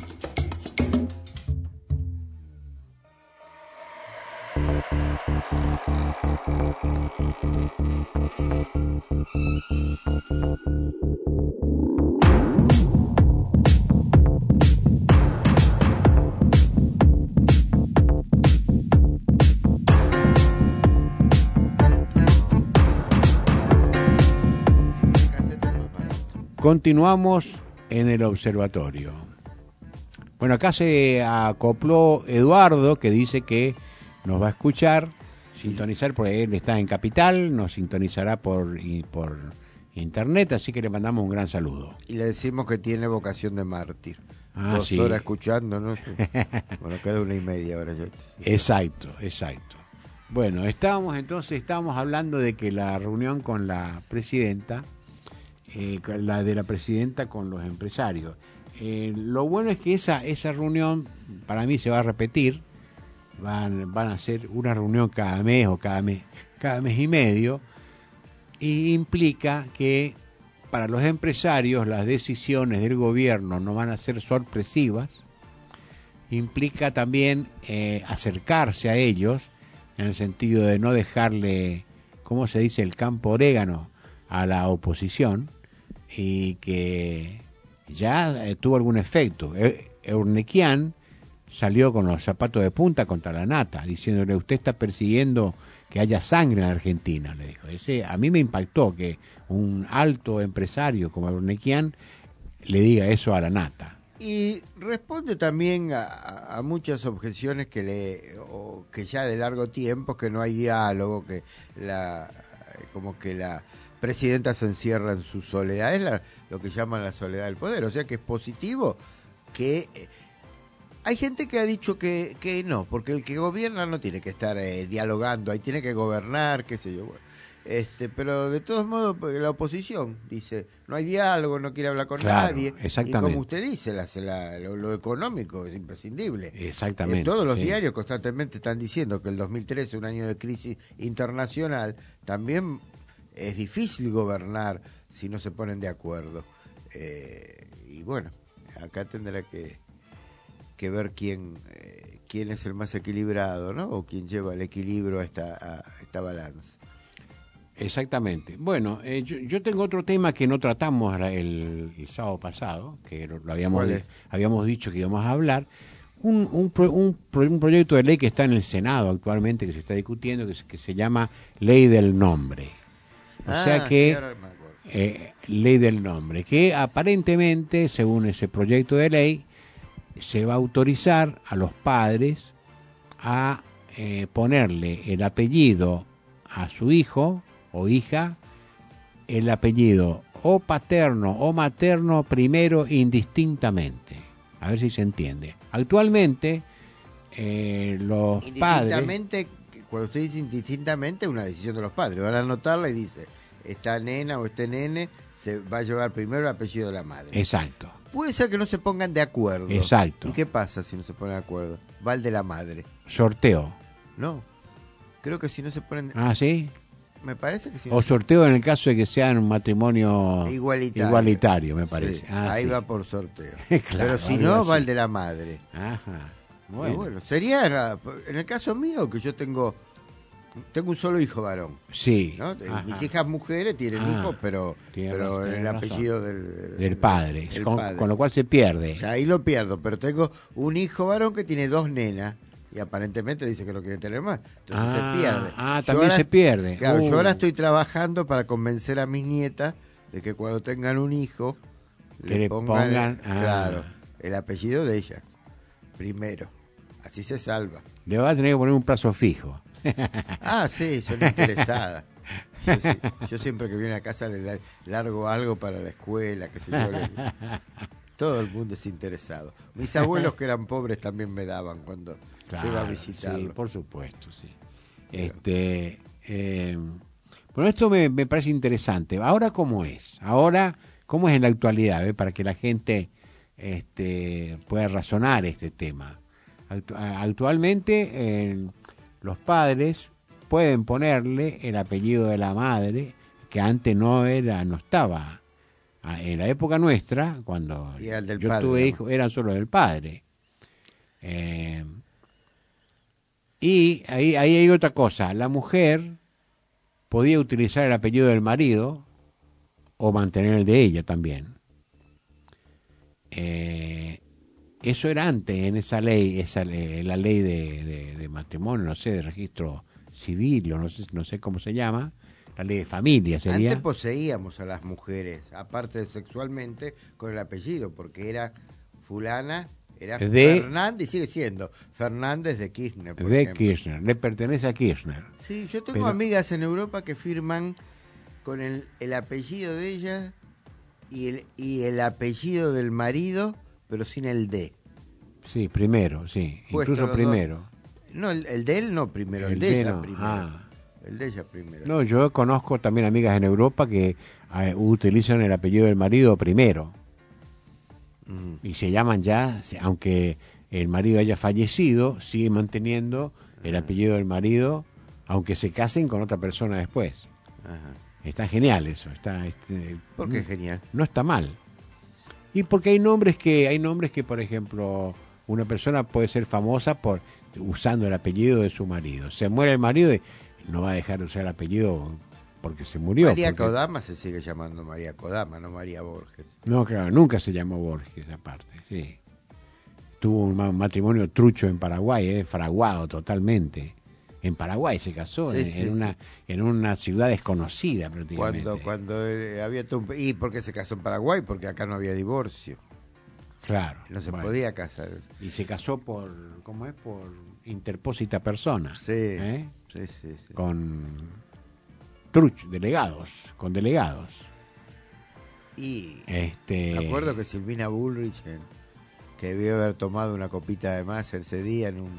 Continuamos en el observatorio. Bueno, acá se acopló Eduardo, que dice que nos va a escuchar, sintonizar, porque él está en Capital, nos sintonizará por, y por internet, así que le mandamos un gran saludo. Y le decimos que tiene vocación de mártir. Ah, Dos sí. horas escuchando, ¿no? Bueno, queda una y media ahora ya. Exacto, exacto. Bueno, estábamos entonces, estábamos hablando de que la reunión con la presidenta, eh, la de la presidenta con los empresarios. Eh, lo bueno es que esa esa reunión para mí se va a repetir, van van a ser una reunión cada mes o cada mes cada mes y medio, y implica que para los empresarios las decisiones del gobierno no van a ser sorpresivas, implica también eh, acercarse a ellos en el sentido de no dejarle, ¿cómo se dice?, el campo orégano a la oposición, y que ya eh, tuvo algún efecto. Eurnequian salió con los zapatos de punta contra la nata, diciéndole: usted está persiguiendo que haya sangre en Argentina, le dijo. Ese, a mí me impactó que un alto empresario como Eurnequian le diga eso a la nata. Y responde también a, a muchas objeciones que le o que ya de largo tiempo, que no hay diálogo, que la como que la presidenta se encierra en su soledad, es la, lo que llaman la soledad del poder, o sea que es positivo que eh, hay gente que ha dicho que, que no, porque el que gobierna no tiene que estar eh, dialogando, ahí tiene que gobernar, qué sé yo, bueno. Este, pero de todos modos la oposición dice no hay diálogo, no quiere hablar con claro, nadie, exactamente. Y como usted dice, la, la, lo, lo económico es imprescindible. Exactamente. En todos los sí. diarios constantemente están diciendo que el dos mil trece, un año de crisis internacional, también es difícil gobernar si no se ponen de acuerdo. Eh, y bueno, acá tendrá que, que ver quién eh, quién es el más equilibrado, ¿no? O quién lleva el equilibrio a esta, a esta balanza. Exactamente. Bueno, eh, yo, yo tengo otro tema que no tratamos el, el sábado pasado, que lo, lo habíamos, habíamos dicho que íbamos a hablar. Un, un, un, un proyecto de ley que está en el Senado actualmente, que se está discutiendo, que, que se llama Ley del Nombre. O ah, sea que, sí, ahora me acuerdo. eh, Ley del Nombre, que aparentemente, según ese proyecto de ley, se va a autorizar a los padres a eh, ponerle el apellido a su hijo o hija, el apellido o paterno o materno primero indistintamente. A ver si se entiende. Actualmente, eh, los padres... Indistintamente, cuando usted dice indistintamente, es una decisión de los padres. Van a anotarla y dice, esta nena o este nene se va a llevar primero el apellido de la madre. Exacto. Puede ser que no se pongan de acuerdo. Exacto. ¿Y qué pasa si no se ponen de acuerdo? Va el de la madre. Sorteo. No. Creo que si no se ponen... Ah, ¿sí? Me parece que sí. O sorteo en el caso de que sean un matrimonio igualitario, igualitario me parece. Sí, ah, ahí sí. va por sorteo. Claro, pero si no, así. va el de la madre. Ajá. Bueno. bueno, sería, en el caso mío, que yo tengo tengo un solo hijo varón. Sí. ¿no? Mis hijas mujeres tienen ah, hijos, pero, pero razón, el apellido del, del, del padre, del con, padre. Con lo cual se pierde. O sea, ahí lo pierdo, pero tengo un hijo varón que tiene dos nenas. Y aparentemente dice que no quiere tener más. Entonces ah, se pierde. Ah, también ahora, se pierde. Claro, uh. yo ahora estoy trabajando para convencer a mis nietas de que cuando tengan un hijo, que le le pongan, pongan ah. claro, el apellido de ellas. Primero. Así se salva. Le va a tener que poner un plazo fijo. Ah, sí, son interesadas. Yo, sí, yo siempre que viene a casa le largo algo para la escuela, que sé yo. Le, todo el mundo es interesado. Mis abuelos que eran pobres también me daban cuando claro, yo iba a visitarlos. Sí, por supuesto, sí. Este, eh, bueno, esto me, me parece interesante. Ahora, ¿cómo es? Ahora cómo es en la actualidad, ¿ve? Para que la gente este, pueda razonar este tema. Actu- actualmente eh, los padres pueden ponerle el apellido de la madre, que antes no era, no estaba. En la época nuestra, cuando yo padre, tuve ¿no? hijos, eran solo del padre. Eh, y ahí, ahí hay otra cosa. La mujer podía utilizar el apellido del marido o mantener el de ella también. Eh, eso era antes en esa ley, esa ley, la ley de, de, de matrimonio, no sé, de registro civil, o no sé, no sé cómo se llama, la ley de familia sería. Antes poseíamos a las mujeres, aparte de sexualmente, con el apellido, porque era fulana, era De- Fernández, y sigue siendo Fernández de Kirchner, por De ejemplo. Kirchner, le pertenece a Kirchner. Sí, yo tengo Pero- amigas en Europa que firman con el, el apellido de ella y el, y el apellido del marido, pero sin el D. Sí, primero, sí, Puesto incluso los primero. dos. No, el, el de él no primero, el, El de de ella no, primero. ah. El de ella primero. No, yo conozco también amigas en Europa que eh, utilizan el apellido del marido primero. Mm. Y se llaman ya, se- aunque el marido haya fallecido, sigue manteniendo el apellido del marido, aunque se casen con otra persona después. Ajá. Está genial eso. Está, este, ¿Por qué mm, genial? No está mal. Y porque hay nombres que, hay nombres que, por ejemplo, una persona puede ser famosa por usando el apellido de su marido. Se muere el marido y no va a dejar de usar el apellido porque se murió. María porque- Kodama se sigue llamando María Kodama, no María Borges. No, claro, nunca se llamó Borges aparte, sí. Tuvo un ma- matrimonio trucho en Paraguay, eh, fraguado totalmente. En Paraguay se casó, Sí, en, sí, en sí. una en una ciudad desconocida prácticamente. Cuando, cuando eh, había todo un... ¿Y por qué se casó en Paraguay? Porque acá no había divorcio. Claro. No se bueno. podía casar. Y se casó por, ¿cómo es? Por interpósita persona. Sí, ¿eh? sí, sí, sí. Con truch, delegados, con delegados. Y Este... me acuerdo que Silvina Bullrich, en- que debió haber tomado una copita de más ese día en un,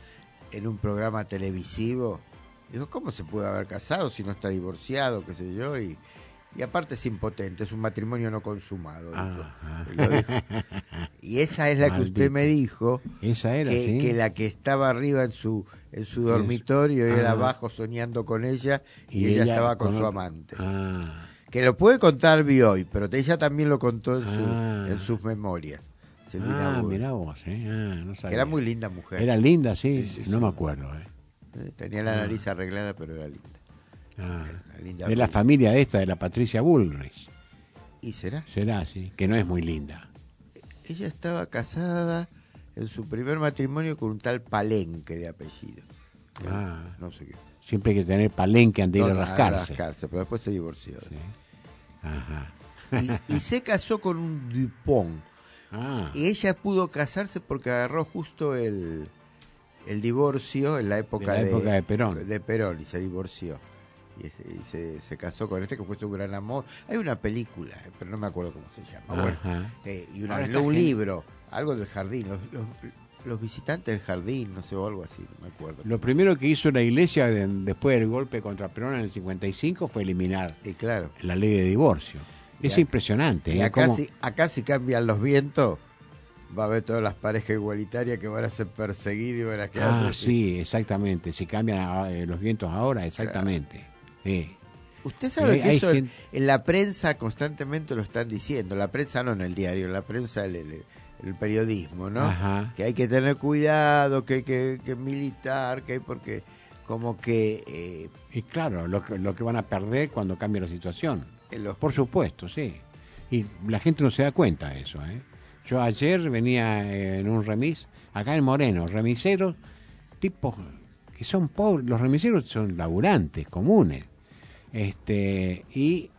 en un programa televisivo, dijo, ¿cómo se puede haber casado si no está divorciado, qué sé yo? Y, y aparte es impotente, es un matrimonio no consumado. dijo. Ajá. Y lo dijo. Y esa es la que usted Maldito. me dijo, Esa era, que, sí. que la que estaba arriba en su en su Eso. dormitorio y era Ah. abajo soñando con ella y, Y ella, ella estaba con, con su otro. amante. Ah. Que lo puede contar Bioy, pero ella también lo contó en, su- Ah. en sus memorias. Silvina Ah, Bull. mirá vos, ¿eh? Ah, no Que sabía. era muy linda mujer. Era linda, sí, Sí, sí, no sí. me acuerdo. ¿eh? Eh, Tenía la Ah. nariz arreglada, pero era linda. Ah. Una linda De la rubia. familia esta, de la Patricia Bullrich. ¿Y será? Será, sí, que no es muy linda. Ella estaba casada en su primer matrimonio con un tal Palenque de apellido. Que Ah. No sé qué. Siempre hay que tener palenque antes de ir No, a no, rascarse. rascarse, pero después se divorció. Ajá. Y, y se casó con un Dupont. Ah. Y ella pudo casarse porque agarró justo el, el divorcio en la época De la época de Perón. de Perón y se divorció. Y, se, y se- se casó con este que fue su gran amor. Hay una película, eh, pero no me acuerdo cómo se llama. Bueno, Ajá. eh, y una- Ahora está un gen- libro, algo del jardín, los, los, los visitantes del jardín, no sé, o algo así, no me acuerdo. Lo primero que hizo la iglesia de- después del golpe contra Perón en el cincuenta y cinco fue eliminar Y claro. la ley de divorcio. Y Es ac- impresionante. Y ¿eh? acá, Cómo- si, acá si cambian los vientos, va a haber todas las parejas igualitarias que van a ser perseguidas y van a quedar... Ah, sí, exactamente. Si cambian ah, eh, los vientos ahora, exactamente. Sí. Usted sabe Hay- que hay eso en, gente- en la prensa constantemente lo están diciendo. La prensa no en el diario, en la prensa el, el- el periodismo, ¿no? Ajá. Que hay que tener cuidado, que hay que, que militar, que hay porque como que... eh, Y claro, lo que, lo que van a perder cuando cambie la situación. en los- Por supuesto, sí. Y la gente no se da cuenta de eso, ¿eh? Yo ayer venía eh, en un remis, acá en Moreno, remiseros, tipos que son pobres, los remiseros son laburantes, comunes. Este, y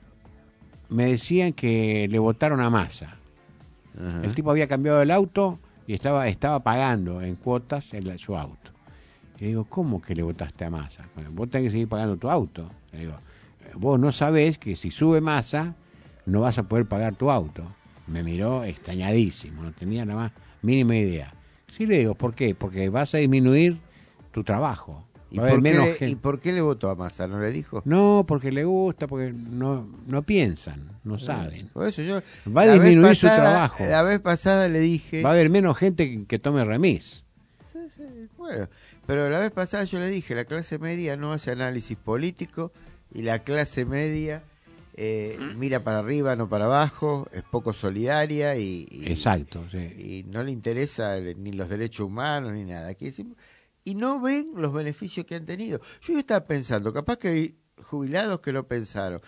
me decían que le votaron a Massa. Ajá. El tipo había cambiado el auto y estaba, estaba pagando en cuotas el- su auto. Y digo, ¿cómo que le votaste a Massa? Bueno, vos tenés que seguir pagando tu auto. Le digo, vos no sabés que si sube Massa no vas a poder pagar tu auto. Me miró extrañadísimo, no tenía la más mínima idea. Sí, le digo, ¿por qué? Porque vas a disminuir tu trabajo. ¿Y Va a haber por, qué menos le, gente. ¿Y por qué le votó a Massa? ¿No le dijo? No, porque le gusta, porque no no piensan, no saben. Por eso yo Va a la vez disminuir su pasada- trabajo. La vez pasada le dije... Va a haber menos gente que, que tome remis. Sí, sí, bueno, pero la vez pasada yo le dije, la clase media no hace análisis político y la clase media eh, mira para arriba, no para abajo, es poco solidaria y, y- Exacto, sí. y no le interesa el- ni los derechos humanos ni nada. Aquí decimos- y no ven los beneficios que han tenido. Yo estaba pensando, capaz que hay jubilados que lo pensaron,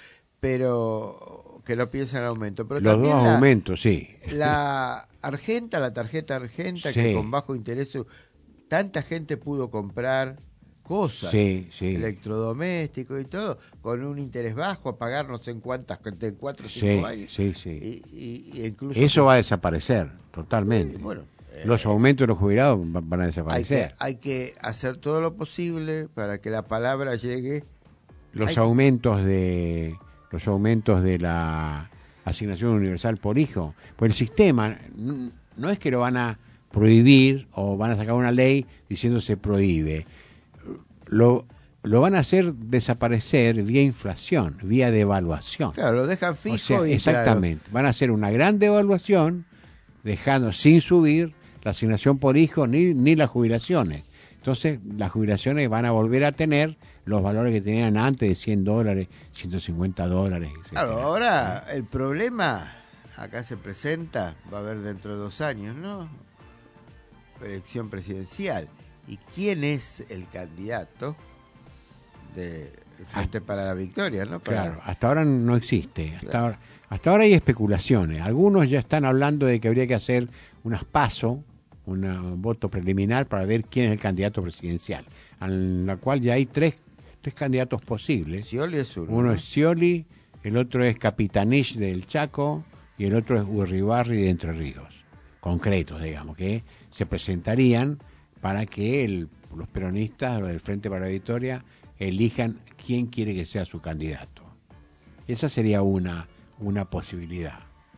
pero que no piensan en aumento. Pero Los dos también la- aumentos, sí. La Argenta, la tarjeta Argenta, que Sí. con bajo interés tanta gente pudo comprar cosas, Sí, sí. electrodomésticos y todo, con un interés bajo, a pagar no sé en cuántas, en cuatro o Sí, cinco años. sí, sí. Y, y- y incluso Eso va a desaparecer totalmente. Sí, bueno, Los aumentos de los jubilados va- van a hay desaparecer. que, hay que hacer todo lo posible para que la palabra llegue. Los Hay- aumentos de los aumentos de la asignación universal por hijo, pues el sistema n- no es que lo van a prohibir o van a sacar una ley diciendo se prohíbe, lo lo van a hacer desaparecer vía inflación, vía devaluación. Claro, lo dejan O fijo sea, y exactamente, van a hacer una gran devaluación dejando sin subir la asignación por hijo ni ni las jubilaciones. Entonces las jubilaciones van a volver a tener los valores que tenían antes de cien dólares, ciento cincuenta dólares, etcétera. Claro, ahora el problema acá se presenta, va a haber dentro de dos años, ¿no? Elección presidencial. ¿Y quién es el candidato del Frente para la Victoria, no? Para- Claro, hasta ahora no existe. Hasta, Claro. ahora, hasta ahora hay especulaciones. Algunos ya están hablando de que habría que hacer unas PASO, una- un voto preliminar para ver quién es el candidato presidencial, en la cual ya hay tres, tres candidatos posibles. Scioli es uno. Uno ¿no? es Scioli, el otro es Capitanich del Chaco y el otro es Urribarri de Entre Ríos. Concretos, digamos, que se presentarían para que el- los peronistas o del Frente para la Victoria elijan quién quiere que sea su candidato. Esa sería una, una posibilidad.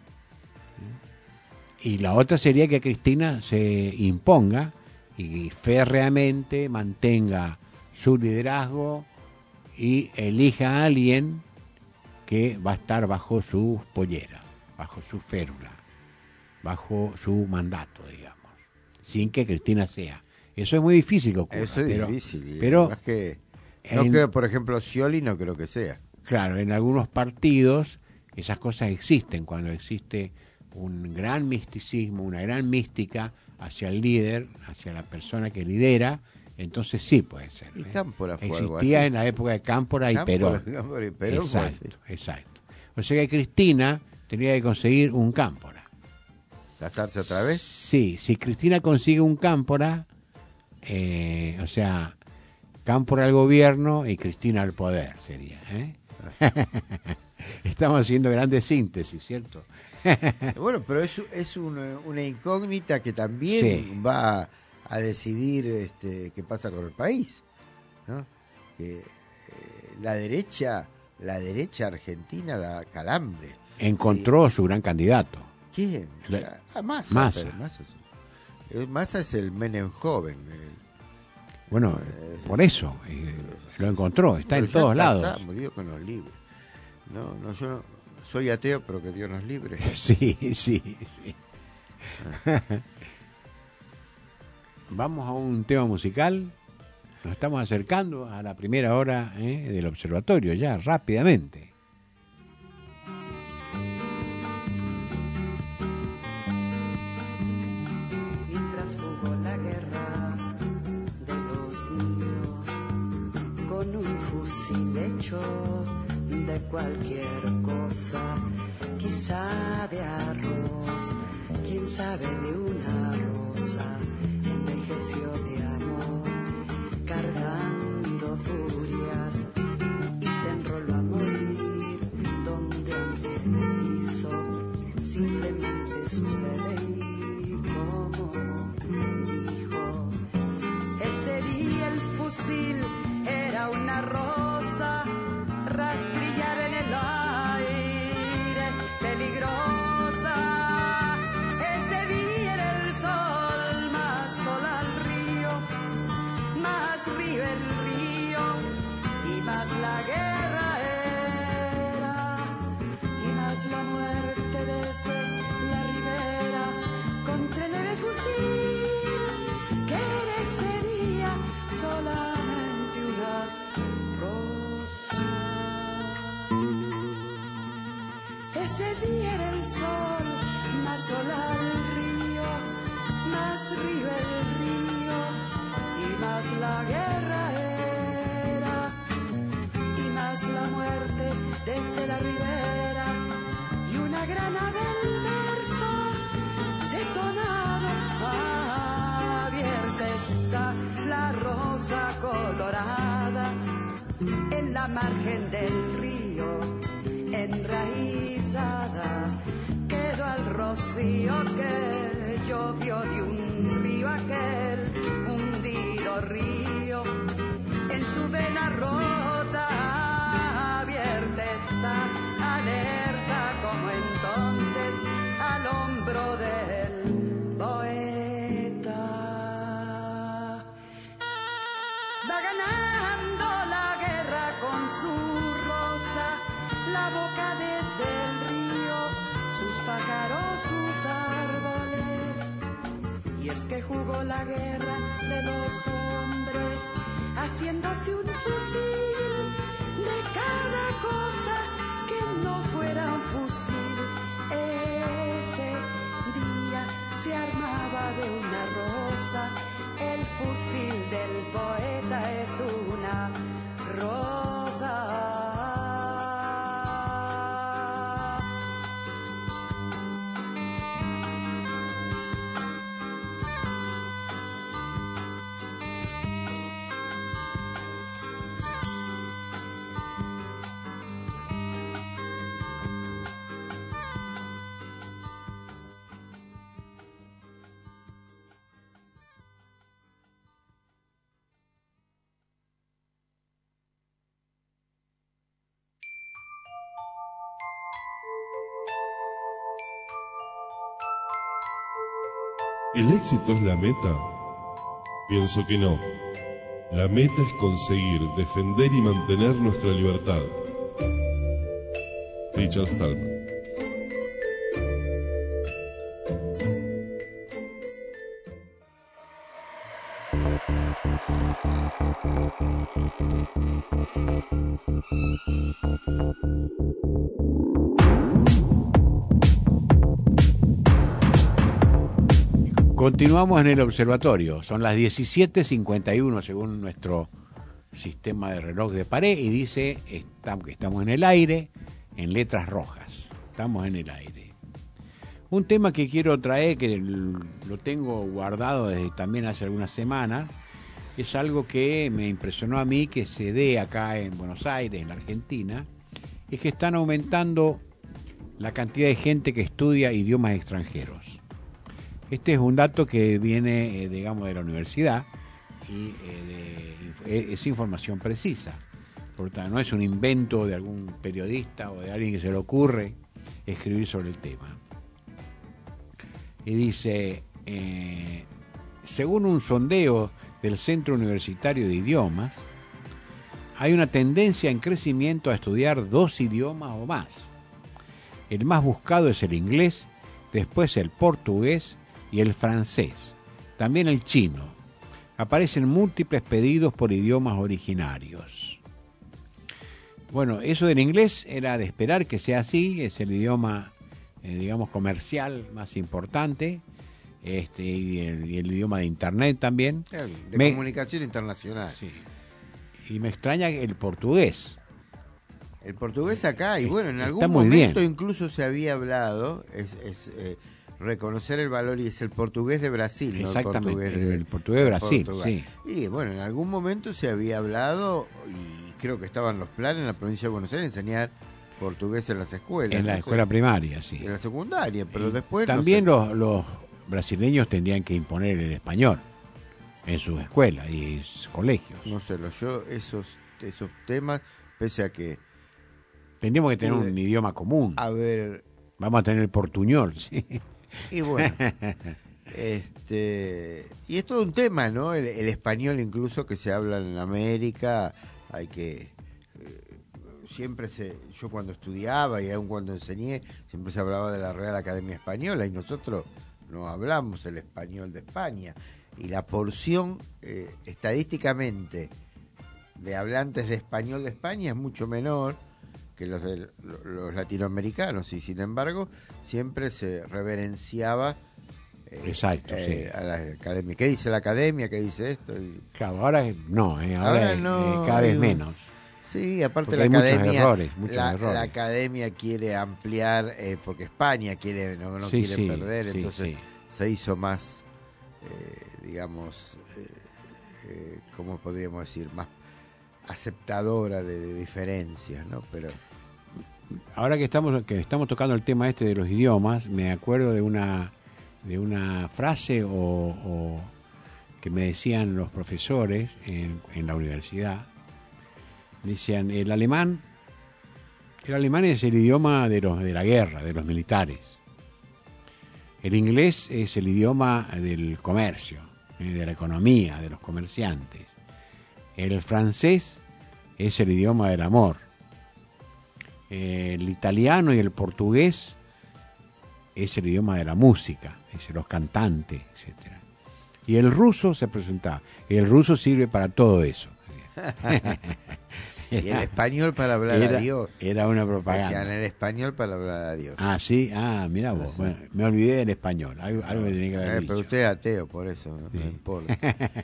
Y la otra sería que Cristina se imponga y férreamente mantenga su liderazgo y elija a alguien que va a estar bajo su pollera, bajo su férula, bajo su mandato, digamos, sin que Cristina sea. Eso es muy difícil que ocurra. Eso es pero, difícil. y pero además que no en- creo, por ejemplo, Scioli no creo que sea. Claro, en algunos partidos esas cosas existen, cuando existe un gran misticismo, una gran mística hacia el líder, hacia la persona que lidera, entonces sí puede ser. Y ¿eh? Cámpora fue algo Existía así. en la época de Cámpora y Cámpora, Perón. Cámpora y Perón fue así. Exacto, exacto. O sea que Cristina tendría que conseguir un Cámpora. ¿Casarse otra vez? Sí, si Cristina consigue un Cámpora, eh, o sea, Cámpora al gobierno y Cristina al poder sería. ¿eh? Estamos haciendo grandes síntesis, ¿cierto? Bueno, pero es, es una, una incógnita que también Sí. va a decidir este, qué pasa con el país, ¿no? Que eh, la derecha, la derecha argentina da calambre. Encontró su gran candidato. ¿Quién? La- Ah, Massa. Massa. pero Massa, sí. Eh, Massa es el Menem joven. el- Bueno, por eso eh, lo encontró, está pero en ya todos lados. pasamos, Dios que nos libre. No, no, yo no- soy ateo, pero que Dios nos libre. Sí, sí, sí. Vamos a un tema musical. Nos estamos acercando a la primera hora ¿eh? del observatorio, ya rápidamente. Mientras jugó la guerra de los niños con un fusil hecho de cualquier cosa, quizá de arroz, quién sabe de una rosa, envejeció de amor, cargando furias y se enroló a morir donde antes quiso, simplemente sucede y como dijo, ese día el fusil era una rosa, rastrillar en el aire, peligrosa. Ese día era el sol, más sol al río, más vive el río. imagen del río enraizada quedó al rocío que llovió de un río aquel hundido río en su vena rota abierta está alerta como entonces al hombro del poeta. Va ganando la guerra con su rosa, la boca desde el río, sus pájaros, sus árboles. Y es que jugó la guerra de los hombres, haciéndose un fusil de cada cosa que no fuera un fusil. Ese día se armaba de una rosa, el fusil del poeta es una rosa. ¿El éxito es la meta? Pienso que no. La meta es conseguir, defender y mantener nuestra libertad. Richard Stallman. Continuamos en el observatorio, son las diecisiete cincuenta y uno según nuestro sistema de reloj de pared y dice que estamos en el aire en letras rojas, estamos en el aire. Un tema que quiero traer, que lo tengo guardado desde también hace algunas semanas, es algo que me impresionó a mí que se dé acá en Buenos Aires, en la Argentina, es que están aumentando la cantidad de gente que estudia idiomas extranjeros. Este es un dato que viene, eh, digamos, de la universidad y eh, de, es información precisa. Por tanto, no es un invento de algún periodista o de alguien que se le ocurre escribir sobre el tema. Y dice, eh, según un sondeo del Centro Universitario de Idiomas, hay una tendencia en crecimiento a estudiar dos idiomas o más. El más buscado es el inglés, después el portugués y el francés, también el chino. Aparecen múltiples pedidos por idiomas originarios. Bueno, eso del inglés era de esperar que sea así, es el idioma, eh, digamos, comercial más importante, este, y, el, y el idioma de internet también. De me, comunicación internacional. Sí. Y me extraña el portugués. El portugués acá, y bueno, en Está algún muy momento bien. incluso se había hablado, es... es eh, reconocer el valor, y es el portugués de Brasil. Exactamente, ¿no? el portugués el, de, el portugués de Brasil, Portugal. sí. Y bueno, en algún momento se había hablado, y creo que estaban los planes en la provincia de Buenos Aires, enseñar portugués en las escuelas. En la no escuela sé, primaria, sí. En la secundaria, pero y después... También no sé. los, los brasileños tendrían que imponer el español en sus escuelas y sus colegios. No sé, lo, yo esos, esos temas, pese a que... Tendríamos que tener pude, un idioma común. A ver... Vamos a tener el portuñol, sí. Y bueno, este y es todo un tema, ¿no? El, el español incluso que se habla en América, hay que eh, siempre se, yo cuando estudiaba y aún cuando enseñé, siempre se hablaba de la Real Academia Española y nosotros no hablamos el español de España y la porción eh, estadísticamente de hablantes de español de España es mucho menor que los, de, los latinoamericanos y sin embargo siempre se reverenciaba eh, Exacto, eh, sí. a la academia. ¿Qué dice la academia? ¿Qué dice esto? Y... Claro, ahora no, eh, ahora, ahora es, no, eh, cada vez hay, menos. Sí, aparte porque la hay academia, muchos errores, muchos la, errores. la academia quiere ampliar eh, porque España quiere no, no sí, quiere sí, perder, sí, entonces sí. se hizo más, eh, digamos, eh, eh, ¿cómo podríamos decir? Más aceptadora de, de diferencias, ¿no? Pero ahora que estamos que estamos tocando el tema este de los idiomas, me acuerdo de una de una frase o, o que me decían los profesores en, en la universidad. Decían, el alemán el alemán es el idioma de los de la guerra, de los militares. El inglés es el idioma del comercio, eh, de la economía, de los comerciantes. El francés es el idioma del amor. El italiano y el portugués es el idioma de la música, es de los cantantes, etcétera. Y el ruso se presentaba. El ruso sirve para todo eso. Y el español para hablar era, a Dios. Era una propaganda. Decían el español para hablar a Dios. Ah, sí, ah, mira vos. Sí. Bueno, me olvidé del español. Algo, algo que tenía que haber eh, dicho. Pero usted es ateo, por eso, no, Sí. no importa.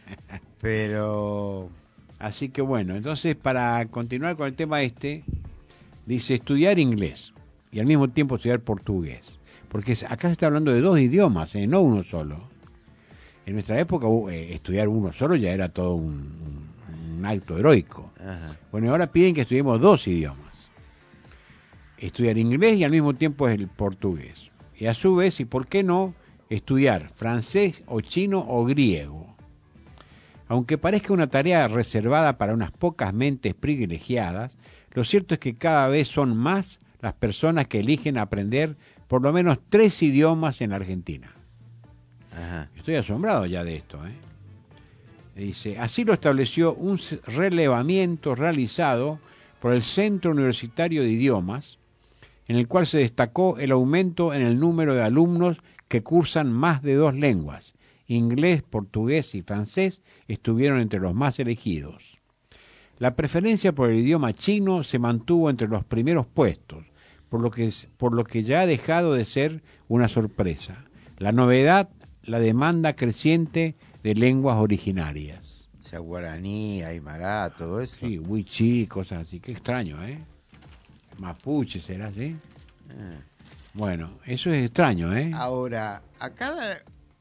Pero así que bueno, entonces para continuar con el tema este, dice estudiar inglés y al mismo tiempo estudiar portugués. Porque acá se está hablando de dos idiomas, ¿eh? No uno solo. En nuestra época eh, estudiar uno solo ya era todo un, un, un acto heroico. Ajá. Bueno, ahora piden que estudiemos dos idiomas. Estudiar inglés y al mismo tiempo el portugués. Y a su vez, y por qué no, estudiar francés o chino o griego. Aunque parezca una tarea reservada para unas pocas mentes privilegiadas, lo cierto es que cada vez son más las personas que eligen aprender por lo menos tres idiomas en la Argentina. Ajá. Estoy asombrado ya de esto, ¿eh? Dice, así lo estableció un relevamiento realizado por el Centro Universitario de Idiomas, en el cual se destacó el aumento en el número de alumnos que cursan más de dos lenguas. Inglés, portugués y francés estuvieron entre los más elegidos. La preferencia por el idioma chino se mantuvo entre los primeros puestos, por lo que, por lo que ya ha dejado de ser una sorpresa. La novedad, la demanda creciente de lenguas originarias. O sea, guaraní, aymara, todo eso. Sí, wichí, cosas así. Qué extraño, ¿eh? Mapuche será, ¿sí? Ah. Bueno, eso es extraño, ¿eh? Ahora, acá,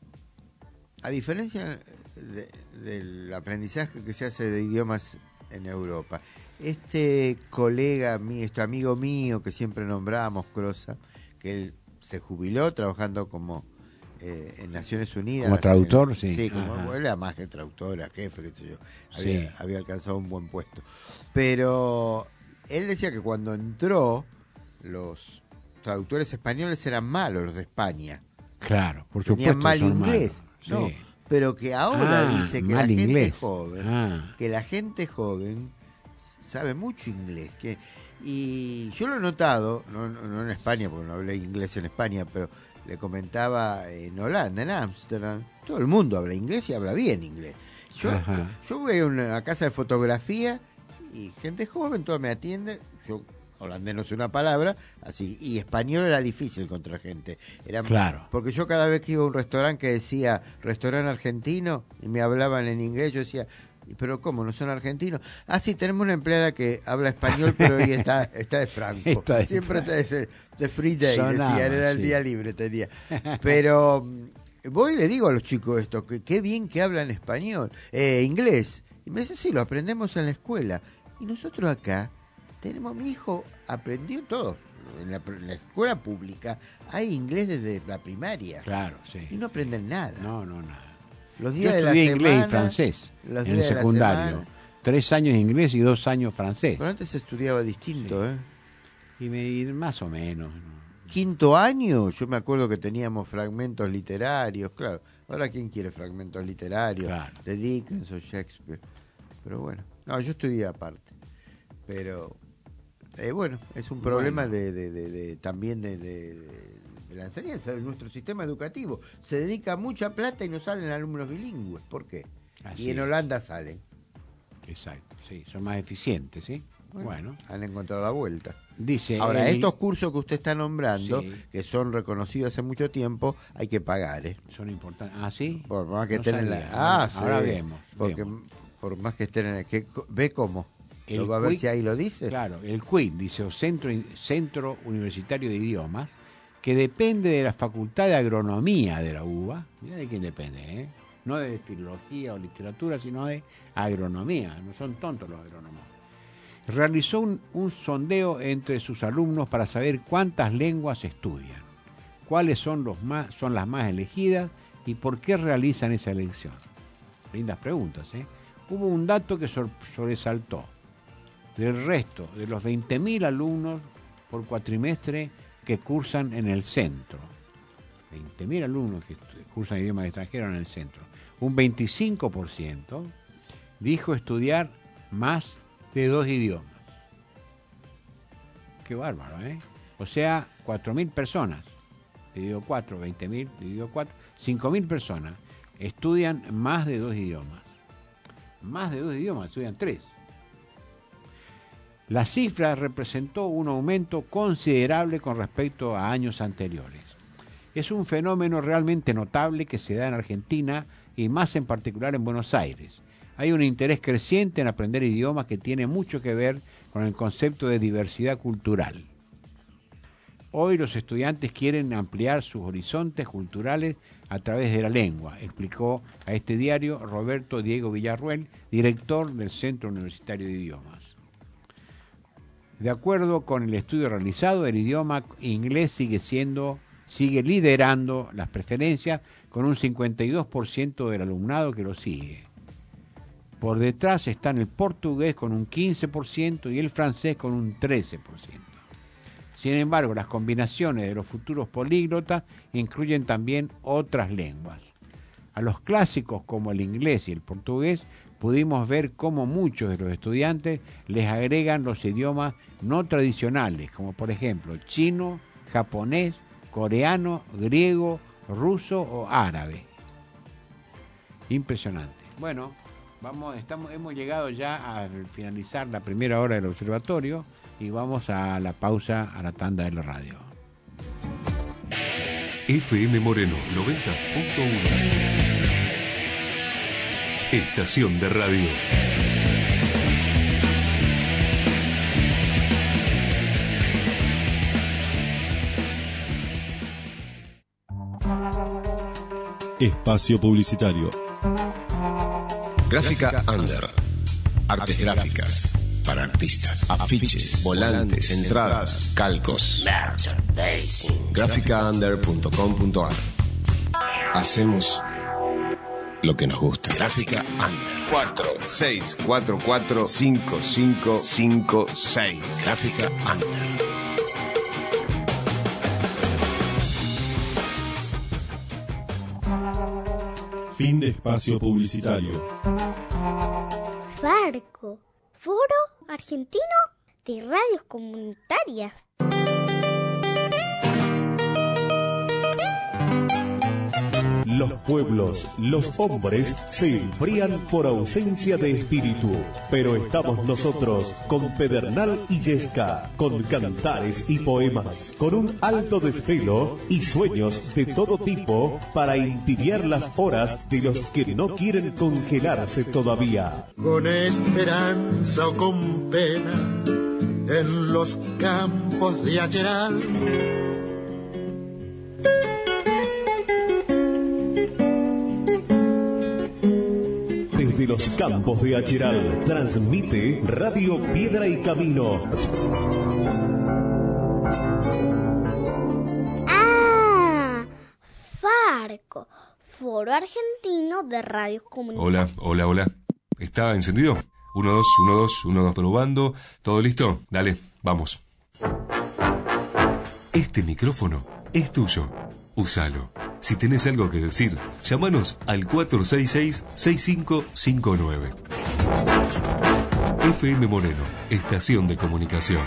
a diferencia de, del aprendizaje que se hace de idiomas en Europa, este colega mío, este amigo mío que siempre nombramos, Crosa, que él se jubiló trabajando como eh, en Naciones Unidas. Como traductor, en, sí. Sí, como Ajá. él era más que traductor, era jefe, qué sé yo. Había, Sí. había alcanzado un buen puesto. Pero él decía que cuando entró, los traductores españoles eran malos, los de España. Claro, por Tenían supuesto. mal son inglés, malos. ¿no? Sí. Pero que ahora Ah, dice que la mal gente inglés. joven, Ah. que la gente joven sabe mucho inglés. Que, y yo lo he notado, no, no, no en España, porque no hablé inglés en España, pero le comentaba en Holanda, en Ámsterdam, todo el mundo habla inglés y habla bien inglés. Yo, Ajá. yo voy a una casa de fotografía y gente joven, todo me atiende, yo holandés no sé una palabra, así, y español era difícil encontrar gente. Era, Claro. Porque yo cada vez que iba a un restaurante que decía restaurante argentino y me hablaban en inglés, yo decía, pero ¿cómo? ¿No son argentinos? Ah, sí, tenemos una empleada que habla español, pero hoy está, está de franco. Está de Siempre está de, de free day, Sonaba, decían, era el sí. día libre, tenía. Pero mm, voy y le digo a los chicos esto, que qué bien que hablan español, eh, inglés. Y me dice, sí, lo aprendemos en la escuela. Y nosotros acá tenemos, mi hijo aprendió todo. En la, en la escuela pública hay inglés desde la primaria. Claro, sí. Y no aprenden nada. No, no, nada. Los Yo días de la estudié inglés semana, y francés los en el días de la secundario. semana. Tres años inglés y dos años francés. Pero antes se estudiaba distinto, ¿eh? Y, me, y más o menos. Quinto año, yo me acuerdo que teníamos fragmentos literarios, claro. Ahora, ¿quién quiere fragmentos literarios? Claro. De Dickens o Shakespeare. Pero bueno, no, yo estudié aparte. Pero, eh, bueno, es un problema Bueno. de, de, de, de- también de, de, de la enseñanza, de nuestro sistema educativo. Se dedica mucha plata y no salen alumnos bilingües. ¿Por qué? Así y en es. Holanda salen. Exacto, sí, son más eficientes, ¿sí? Bueno, Han encontrado la vuelta. dice... Ahora, el- estos cursos que usted está nombrando, Sí. que son reconocidos hace mucho tiempo, hay que pagar, ¿eh? Son importantes. ¿Ah, sí? Por más que No estén en la... sabía. Ah, Ahora sí. vemos, Porque vemos. por más que estén en el... Que, ¿Ve cómo? El ¿Lo va a ver quick- si ahí lo dice? Claro, el C U I D, dice, o Centro, Centro Universitario de Idiomas, que depende de la Facultad de Agronomía de la U B A. Mira de quién depende, ¿eh? no de filología o literatura, sino de agronomía. No son tontos los agrónomos. Realizó un, un sondeo entre sus alumnos para saber cuántas lenguas estudian, cuáles son, los más, son las más elegidas y por qué realizan esa elección. Lindas preguntas, ¿eh? Hubo un dato que sor- sobresaltó. Del resto de los veinte mil alumnos por cuatrimestre que cursan en el centro, veinte mil alumnos que cursan idiomas extranjeros en el centro, un veinticinco por ciento dijo estudiar más de dos idiomas. Qué bárbaro, ¿eh? O sea, cuatro mil personas, dividido cuatro, veinte mil, dividido cuatro, cinco mil personas estudian más de dos idiomas. Más de dos idiomas, estudian tres. La cifra representó un aumento considerable con respecto a años anteriores. Es un fenómeno realmente notable que se da en Argentina y más en particular en Buenos Aires. Hay un interés creciente en aprender idiomas que tiene mucho que ver con el concepto de diversidad cultural. Hoy los estudiantes quieren ampliar sus horizontes culturales a través de la lengua, explicó a este diario Roberto Diego Villarruel, director del Centro Universitario de Idiomas. De acuerdo con el estudio realizado, el idioma inglés sigue siendo, sigue liderando las preferencias con un cincuenta y dos por ciento del alumnado que lo sigue. Por detrás están el portugués con un quince por ciento y el francés con un trece por ciento. Sin embargo, las combinaciones de los futuros políglotas incluyen también otras lenguas. A los clásicos como el inglés y el portugués pudimos ver cómo muchos de los estudiantes les agregan los idiomas no tradicionales, como por ejemplo chino, japonés, coreano, griego, ruso o árabe. Impresionante. Bueno, vamos, estamos, hemos llegado ya a finalizar la primera hora del observatorio y vamos a la pausa, a la tanda de la radio. F M Moreno noventa punto uno. Estación de radio. Espacio publicitario. Gráfica Under. Artes gráficas para artistas. Afiches, volantes, entradas, calcos. gráfica under punto com punto a r. Hacemos lo que nos gusta. Gráfica Under. cuatro seis cuatro cuatro cinco cinco cinco seis. Gráfica Under. Fin de espacio publicitario. Farco, Foro Argentino de Radios Comunitarias. Los pueblos, los hombres, se enfrían por ausencia de espíritu, pero estamos nosotros con Pedernal y Yesca, con cantares y poemas, con un alto desvelo y sueños de todo tipo para entibiar las horas de los que no quieren congelarse todavía. Con esperanza o con pena, en los campos de Acheral. Desde los campos de Acheral, transmite Radio Piedra y Camino. Ah, Farco, Foro Argentino de Radios Comunitarias. Hola, hola, hola. ¿Está encendido? uno, dos, uno, dos, uno, dos, probando. ¿Todo listo? Dale, vamos. Este micrófono es tuyo. Úsalo. Si tenés algo que decir, llámanos al cuatro seis seis, seis cinco cinco nueve. F M Moreno, estación de comunicación.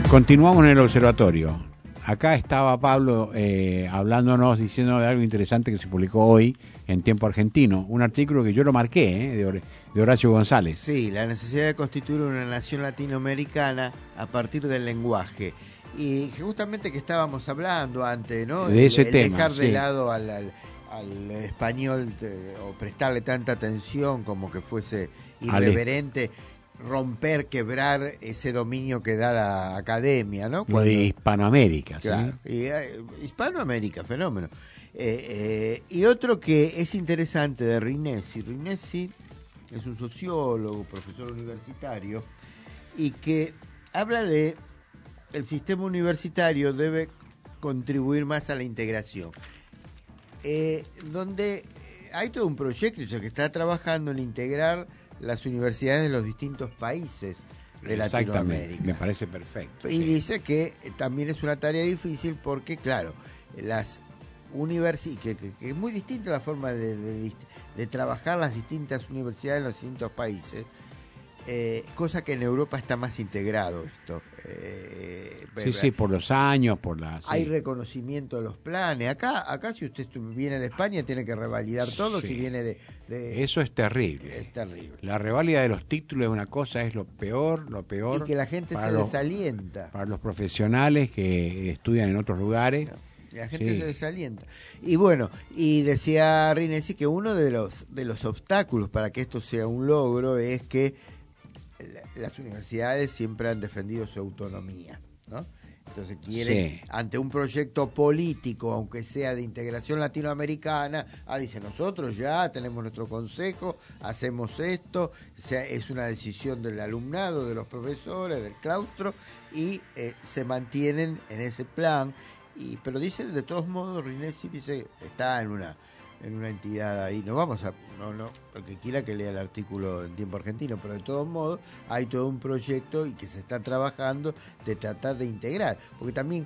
Continuamos en el observatorio. Acá estaba Pablo eh, hablándonos, diciéndonos de algo interesante que se publicó hoy en Tiempo Argentino. Un artículo que yo lo marqué, eh, de, Hor- de Horacio González. Sí, la necesidad de constituir una nación latinoamericana a partir del lenguaje. Y justamente que estábamos hablando antes, ¿no? De ese el, el tema, dejar de sí. lado al, al, al español te- o prestarle tanta atención como que fuese irreverente, romper, quebrar ese dominio que da la academia, ¿no? Lo de Hispanoamérica, ¿sí? Claro, y, eh, Hispanoamérica, fenómeno. Eh, eh, y otro que es interesante de Rinesi. Rinesi es un sociólogo, profesor universitario, y que habla de el sistema universitario debe contribuir más a la integración. Eh, donde hay todo un proyecto, o sea, que está trabajando en integrar las universidades de los distintos países de Exactamente, Latinoamérica. me parece perfecto. Y dice que también es una tarea difícil porque, claro, las universidades, que, que, que es muy distinta la forma de, de, de trabajar las distintas universidades en los distintos países, eh, cosa que en Europa está más integrado esto. Eh, Sí, sí, por los años, por las... Hay reconocimiento de los planes. Acá, acá si usted estu- viene de España tiene que revalidar todo, Sí. si viene de, de- Eso es terrible. Es terrible. La reválida de los títulos de una cosa es lo peor, lo peor. Y que la gente para se los- desalienta. Para los profesionales que estudian en otros lugares. La gente Sí. se desalienta. Y bueno, y decía Rinesi que uno de los de los obstáculos para que esto sea un logro es que la- las universidades siempre han defendido su autonomía, ¿no? Entonces quieren, Sí. ante un proyecto político, aunque sea de integración latinoamericana, ah, dice, nosotros ya tenemos nuestro consejo, hacemos esto, o sea, es una decisión del alumnado, de los profesores, del claustro, y eh, se mantienen en ese plan. Y, pero dice, de todos modos, Rinesi dice, está en una en una entidad ahí, no vamos a, no, no, el que quiera que lea el artículo en Tiempo Argentino, pero de todos modos hay todo un proyecto y que se está trabajando de tratar de integrar, porque también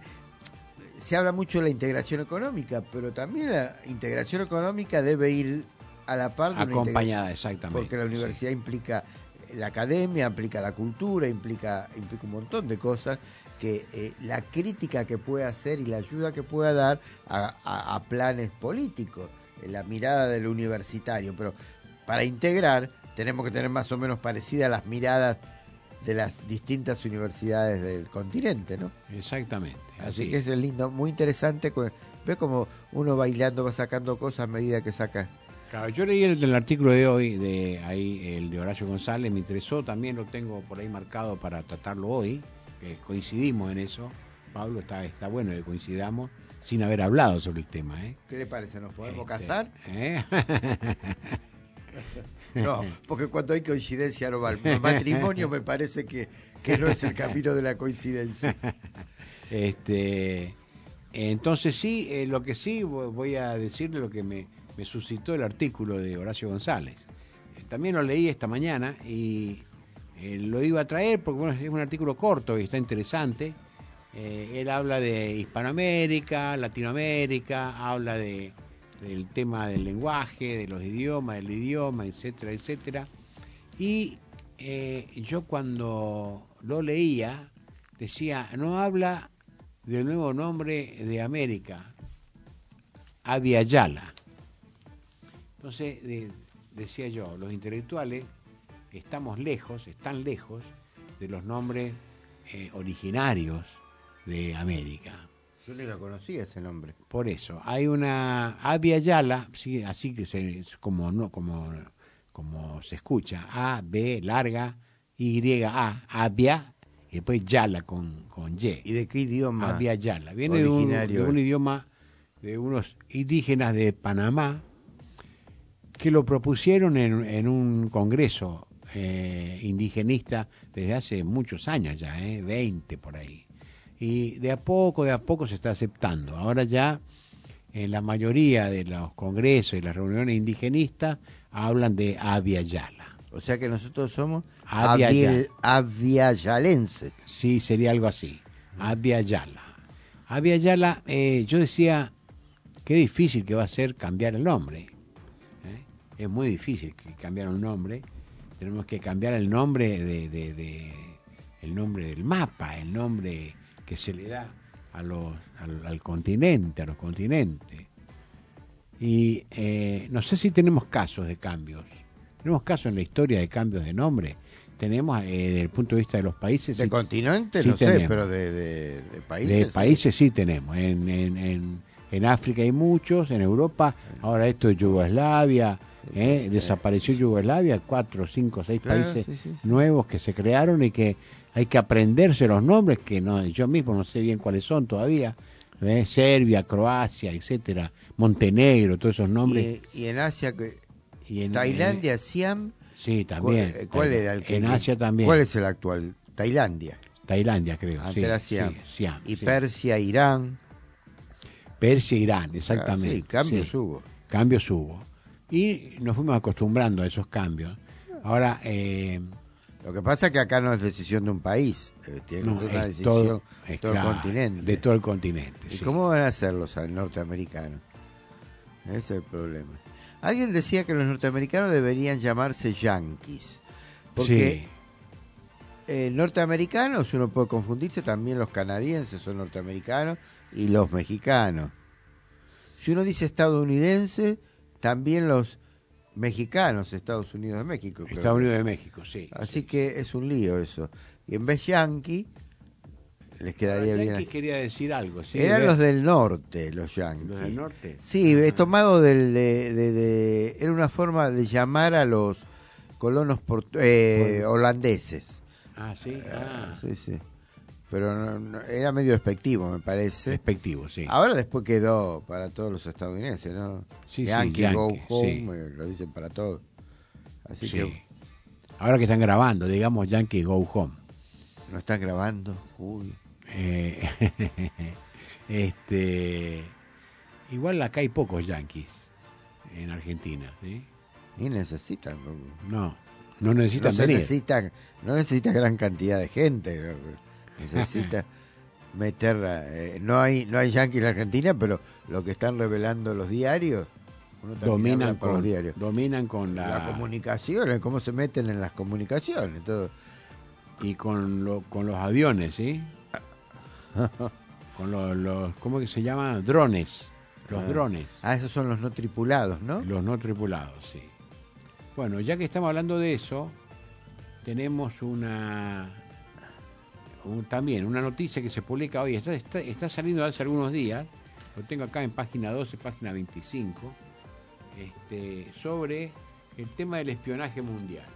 se habla mucho de la integración económica, pero también la integración económica debe ir a la par de una Acompañada, integra- exactamente. porque la universidad implica la academia, implica la cultura, implica, implica un montón de cosas que eh, la crítica que puede hacer y la ayuda que pueda dar a, a- a planes políticos, eh, la mirada del universitario, pero para integrar tenemos que tener más o menos parecidas las miradas de las distintas universidades del continente, ¿no? Exactamente. Así, Así que es lindo, muy interesante. cu- Ve como uno bailando va sacando cosas a medida que saca. Claro, yo leí el, el artículo de hoy, de ahí el de Horacio González, me interesó, también lo tengo por ahí marcado para tratarlo hoy, que coincidimos en eso. Pablo, está, está bueno que coincidamos sin haber hablado sobre el tema, ¿eh? ¿Qué le parece? ¿Nos podemos Este, casar? ¿eh? No, porque cuando hay coincidencia no va. El matrimonio me parece que, que no es el camino de la coincidencia. Este, entonces sí, eh, lo que sí vo- voy a decirle lo que me, me suscitó el artículo de Horacio González. Eh, también lo leí esta mañana y eh, lo iba a traer porque bueno, es un artículo corto y está interesante. Eh, él habla de Hispanoamérica, Latinoamérica, habla de del tema del lenguaje, de los idiomas, del idioma, etcétera, etcétera. Y eh, yo cuando lo leía decía, no habla del nuevo nombre de América, Abya Yala. Entonces, de- decía yo, los intelectuales estamos lejos, están lejos de los nombres eh, originarios de América. Yo ni lo conocía ese nombre. Por eso, hay una Abya Yala, sí, así que se, es como, no, como, como se escucha, A, B, larga, Y, A, Abya, y después Yala con, con Y. ¿Y de qué idioma? Abya Yala. Viene de un, originario de un es? idioma de unos indígenas de Panamá que lo propusieron en, en un congreso eh, indigenista desde hace muchos años ya, eh, veinte por ahí. Y de a poco, de a poco se está aceptando. Ahora ya en la mayoría de los congresos y las reuniones indigenistas hablan de Abya Yala. O sea que nosotros somos Abya abiel- Yala. abyayalenses. Sí, sería algo así. Abya Yala. Abya Yala, eh, yo decía, qué difícil que va a ser cambiar el nombre. ¿eh? Es muy difícil que cambiar un nombre. Tenemos que cambiar el nombre de, de, de el nombre del mapa, el nombre que se le da a los, al, al continente, a los continentes. Y eh, no sé si tenemos casos de cambios. Tenemos casos en la historia de cambios de nombre. Tenemos, eh, desde el punto de vista de los países... ¿De sí, continente? Sí no tenemos. sé, pero de, de, de países... De países sí, sí tenemos. En, en, en, en África hay muchos, en Europa, ahora esto es Yugoslavia, eh, desapareció Yugoslavia, cuatro, cinco, seis Claro, países sí, sí, sí. nuevos que se crearon y que hay que aprenderse los nombres, que no yo mismo no sé bien cuáles son todavía. ¿eh? Serbia, Croacia, etcétera, Montenegro, todos esos nombres. Y, y en Asia, que, y en, Tailandia, Siam... Sí, también. ¿Cuál, cuál era el que En Asia también. ¿Cuál es el actual? Tailandia. Tailandia, creo. Antes sí, era Siam. sí, Siam, y sí. Persia, Irán. Persia, Irán, exactamente. Ah, sí, cambios sí. hubo. Cambios hubo. Y nos fuimos acostumbrando a esos cambios. Ahora, eh, lo que pasa es que acá no es decisión de un país, eh, tiene que no, ser una es decisión todo, de es todo claro, el continente. De todo el continente. ¿Y sí. cómo van a hacer los norteamericanos? Ese es el problema. Alguien decía que los norteamericanos deberían llamarse yanquis, porque Sí. eh, norteamericanos, uno puede confundirse, también los canadienses son norteamericanos y los mexicanos. Si uno dice estadounidense, también los mexicanos, Estados Unidos de México. creo Estados que. Unidos de México, sí. Así que es un lío eso. Y en vez yankee, les quedaría Yankee bien. quería decir algo, sí. Eran ¿ves? los del norte, los yanquis. Los del norte. Sí, es tomado del, de, de, de- era una forma de llamar a los colonos portu- eh, holandeses. Ah, sí. Ah. Sí, sí. Pero no- no- era medio despectivo, me parece. Despectivo, sí. Ahora después quedó para todos los estadounidenses, ¿no? Sí, sí, Yankee, Yankee, go home, sí. eh, lo dicen para todos. Así Sí. que Ahora que están grabando, digamos Yankee Go Home. no están grabando. Uy. Eh, este, igual acá hay pocos yanquis en Argentina, ¿sí? Ni necesitan. No, no necesitan no se venir. necesita, no necesita gran cantidad de gente. Necesita meter. eh, no hay no hay yanquis en la Argentina, pero lo que están revelando los diarios. Uno también Dominan habla por con, los diarios. dominan con la, La comunicación, cómo se meten en las comunicaciones, todo. y con lo, con los aviones, ¿sí? Con los, los ¿cómo que se llama? Drones. Los Ah. drones. Ah, esos son los no tripulados, ¿no? Los no tripulados, sí. Bueno, ya que estamos hablando de eso, tenemos una un- también una noticia que se publica hoy, está, está, está saliendo hace algunos días, lo tengo acá en página doce, página veinticinco, este, sobre el tema del espionaje mundial.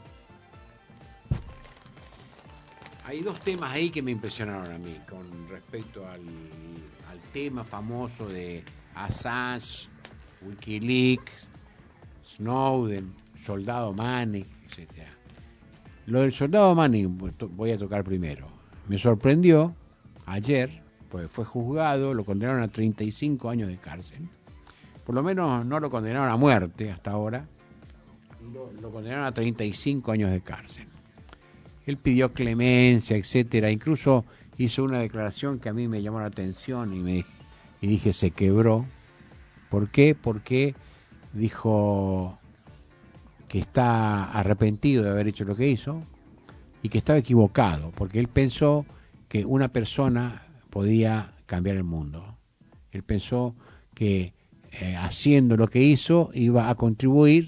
Hay dos temas ahí que me impresionaron a mí con respecto al, al tema famoso de Assange, Wikileaks, Snowden, Soldado Manning, etcétera. Lo del Soldado Manning voy a tocar primero. Me sorprendió ayer, pues fue juzgado, lo condenaron a treinta y cinco años de cárcel. Por lo menos no lo condenaron a muerte hasta ahora. Lo, lo condenaron a treinta y cinco años de cárcel. Él pidió clemencia, etcétera. Incluso hizo una declaración que a mí me llamó la atención y me y dije se quebró. ¿Por qué? Porque dijo que está arrepentido de haber hecho lo que hizo y que estaba equivocado, porque él pensó que una persona podía cambiar el mundo. Él pensó que eh, haciendo lo que hizo iba a contribuir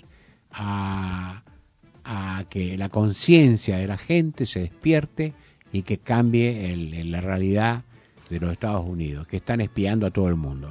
a a que la conciencia de la gente se despierte y que cambie el, el, la realidad de los Estados Unidos, que están espiando a todo el mundo.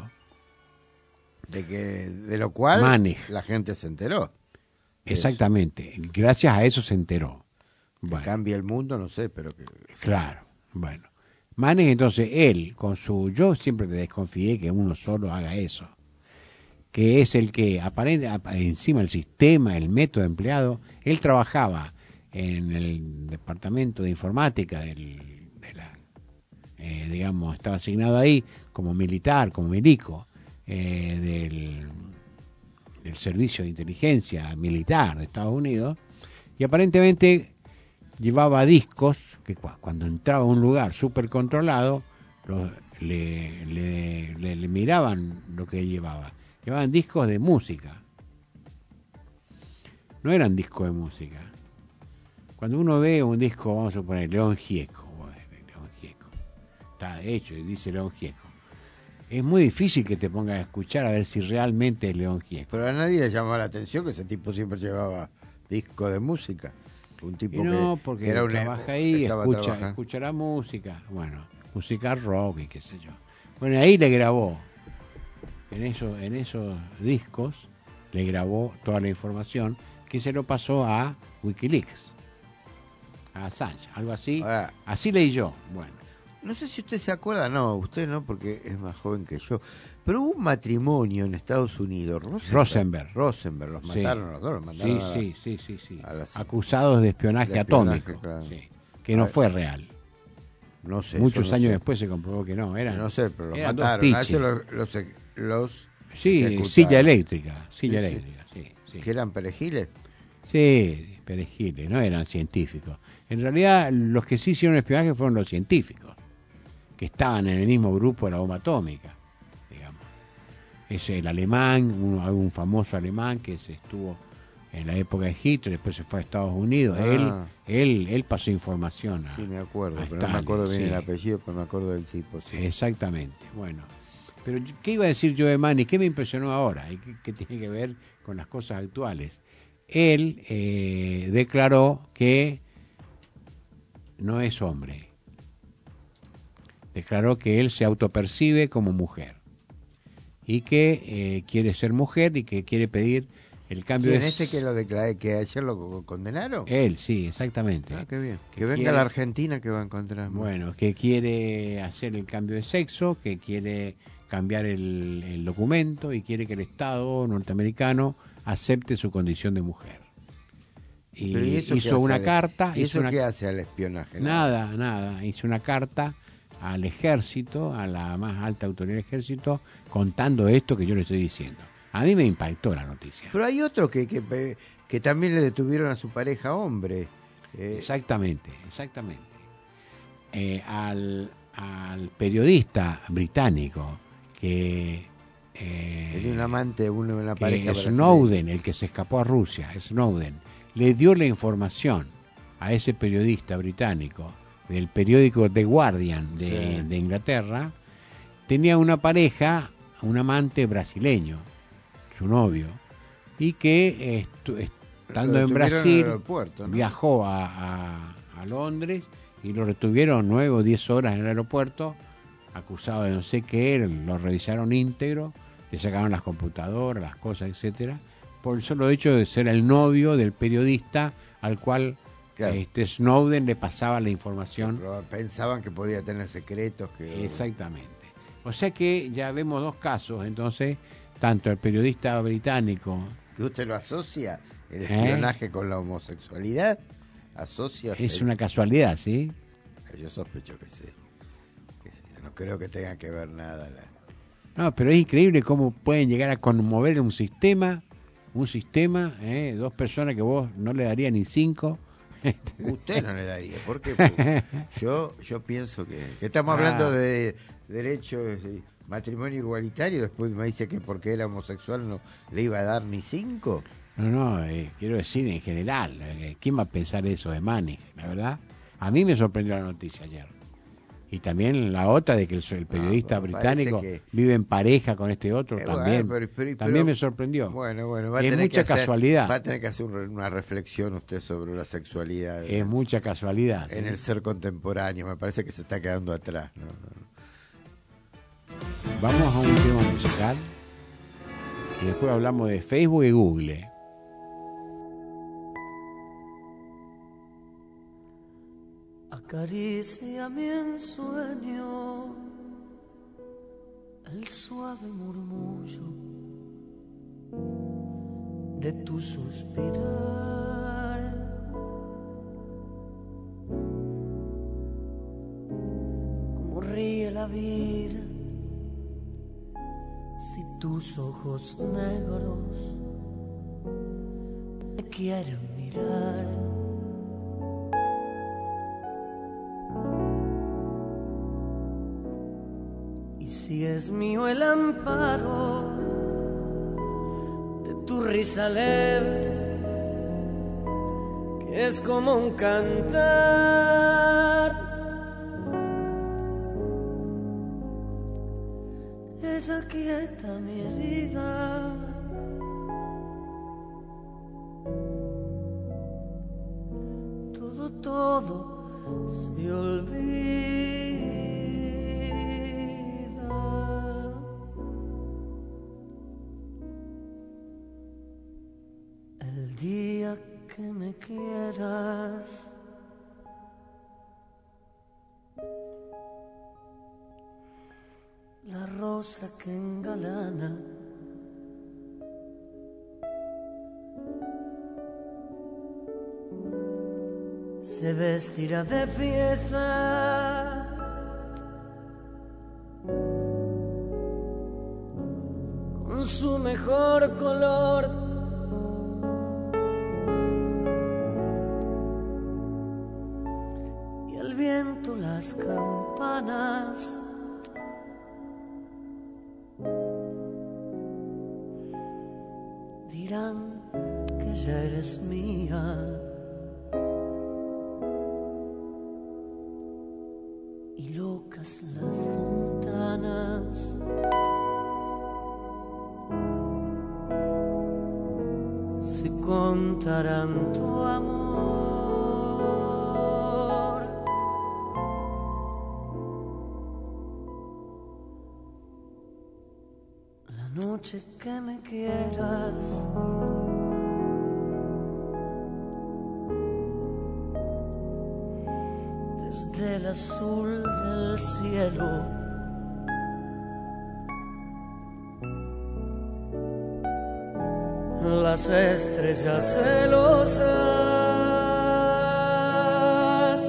De que de lo cual Manning. la gente se enteró. Exactamente, gracias a eso se enteró. Que Bueno, cambia el mundo, no sé, pero que... claro, bueno. Manning, entonces, él, con su... Yo siempre desconfié que uno solo haga eso, que es el que aparente encima del sistema, el método empleado. Él trabajaba en el departamento de informática del, de la, eh, digamos, estaba asignado ahí como militar, como milico eh, del, del servicio de inteligencia militar de Estados Unidos, y aparentemente llevaba discos que cu cuando entraba a un lugar súper controlado lo, le, le, le, le miraban lo que llevaba. Llevaban discos de música. No eran discos de música. Cuando uno ve un disco, vamos a poner León Gieco, bueno, León Gieco, está hecho y dice León Gieco, es muy difícil que te pongas a escuchar a ver si realmente es León Gieco. Pero a nadie le llamaba la atención que ese tipo siempre llevaba disco de música. Un tipo y no, que, porque que era un trabaja ahí, escucha, escucha la música, bueno, música rock y qué sé yo. Bueno, ahí le grabó, en, eso, en esos discos, le grabó toda la información que se lo pasó a Wikileaks, a Assange, algo así. Ahora, así leí yo. Bueno, no sé si usted se acuerda, no, usted no, porque es más joven que yo, pero hubo un matrimonio en Estados Unidos, Rosenberg. Rosenberg, Rosenberg los mataron sí. los dos, los mataron sí, a, sí, sí, sí, sí. Las, acusados de espionaje, de espionaje atómico, claro. sí, que no fue real. No sé. Muchos no años sé. después se comprobó que no, eran. No sé, pero los eran mataron. Dos a eso los, los, los sí, silla eléctrica, silla sí, eléctrica, sí, sí. ¿Que eran perejiles? Sí, perejiles, no eran científicos. En realidad, los que sí hicieron espionaje fueron los científicos, que estaban en el mismo grupo de la bomba atómica, digamos. Es el alemán, un, un famoso alemán que se estuvo en la época de Hitler, después se fue a Estados Unidos. Ah. Él, él, él pasó información. A, sí, me acuerdo, pero Stalin, no me acuerdo bien sí. el apellido, pero me acuerdo del tipo. Sí. Exactamente, bueno. Pero, ¿qué iba a decir yo de Manny? ¿Qué me impresionó ahora? ¿Y qué, qué tiene que ver con las cosas actuales? Él eh, declaró que no es hombre. Declaró que él se autopercibe como mujer y que eh, quiere ser mujer y que quiere pedir el cambio ¿Quién de... este que lo declaré, que ayer lo condenaron? Él, sí, exactamente. Ah, qué bien. Que, que venga quiere, a la Argentina que va a encontrar. Bueno, que quiere hacer el cambio de sexo, que quiere cambiar el, el documento y quiere que el Estado norteamericano acepte su condición de mujer. Y, ¿y eso hizo una al, carta... ¿Y eso una, qué hace al espionaje? Nada, nada, nada. Hizo una carta al ejército, a la más alta autoridad del ejército, contando esto que yo le estoy diciendo. A mí me impactó la noticia. Pero hay otro que, que, que también le detuvieron a su pareja hombre. Eh, exactamente, exactamente. Eh, al, al periodista británico que... Eh, tenía un amante, uno, una pareja. Snowden, el que se escapó a Rusia, Snowden, le dio la información a ese periodista británico del periódico The Guardian de, sí. de Inglaterra. Tenía una pareja, un amante brasileño, su novio, y que estu, estando en Brasil ¿no? viajó a, a, a Londres y lo retuvieron nueve o diez horas en el aeropuerto, acusado de no sé qué, lo revisaron íntegro, le sacaron las computadoras, las cosas, etcétera, por el solo hecho de ser el novio del periodista al cual claro. este Snowden le pasaba la información. Pero pensaban que podía tener secretos. Que... Exactamente. O sea que ya vemos dos casos, entonces, tanto el periodista británico... ¿Que usted lo asocia, el espionaje ¿Eh? con la homosexualidad? ¿Asocia? Es una casualidad, ¿sí? Yo sospecho que sí. Que sí. No creo que tenga que ver nada. La... No, pero es increíble cómo pueden llegar a conmover un sistema, un sistema, ¿eh? dos personas que vos no le darías ni cinco. Usted no le daría, ¿por qué? Porque yo, yo pienso que, que estamos ah. hablando de derechos, de matrimonio igualitario, después me dice que porque era homosexual no le iba a dar ni cinco. No, no, eh, quiero decir en general, eh, ¿quién va a pensar eso de Manny? La verdad, a mí me sorprendió la noticia ayer. Y también la otra de que el, el periodista ah, bueno, británico que... vive en pareja con este otro, eh, también bueno, pero, pero, también pero, me sorprendió. Bueno, bueno, va a es tener mucha que hacer, casualidad. Va a tener que hacer una reflexión usted sobre la sexualidad. Es el, mucha casualidad. En ¿sí? el ser contemporáneo, me parece que se está quedando atrás. ¿no? Vamos a un tema musical y después hablamos de Facebook y Google. Acaríciame en sueño el suave murmullo de tu suspirar. Como ríe la vida si tus ojos negros me quieren mirar. Y si es mío el amparo de tu risa leve que es como un cantar. Ella quieta mi herida, todo, todo se olvida. El día que me quieras, la rosa que engalana se vestirá de fiesta, con su mejor color. Y el viento, las campanas, dirán que ya eres mía. Y locas las fontanas, se contarán tu amor. La noche que me quieras, desde el azul del cielo, las estrellas celosas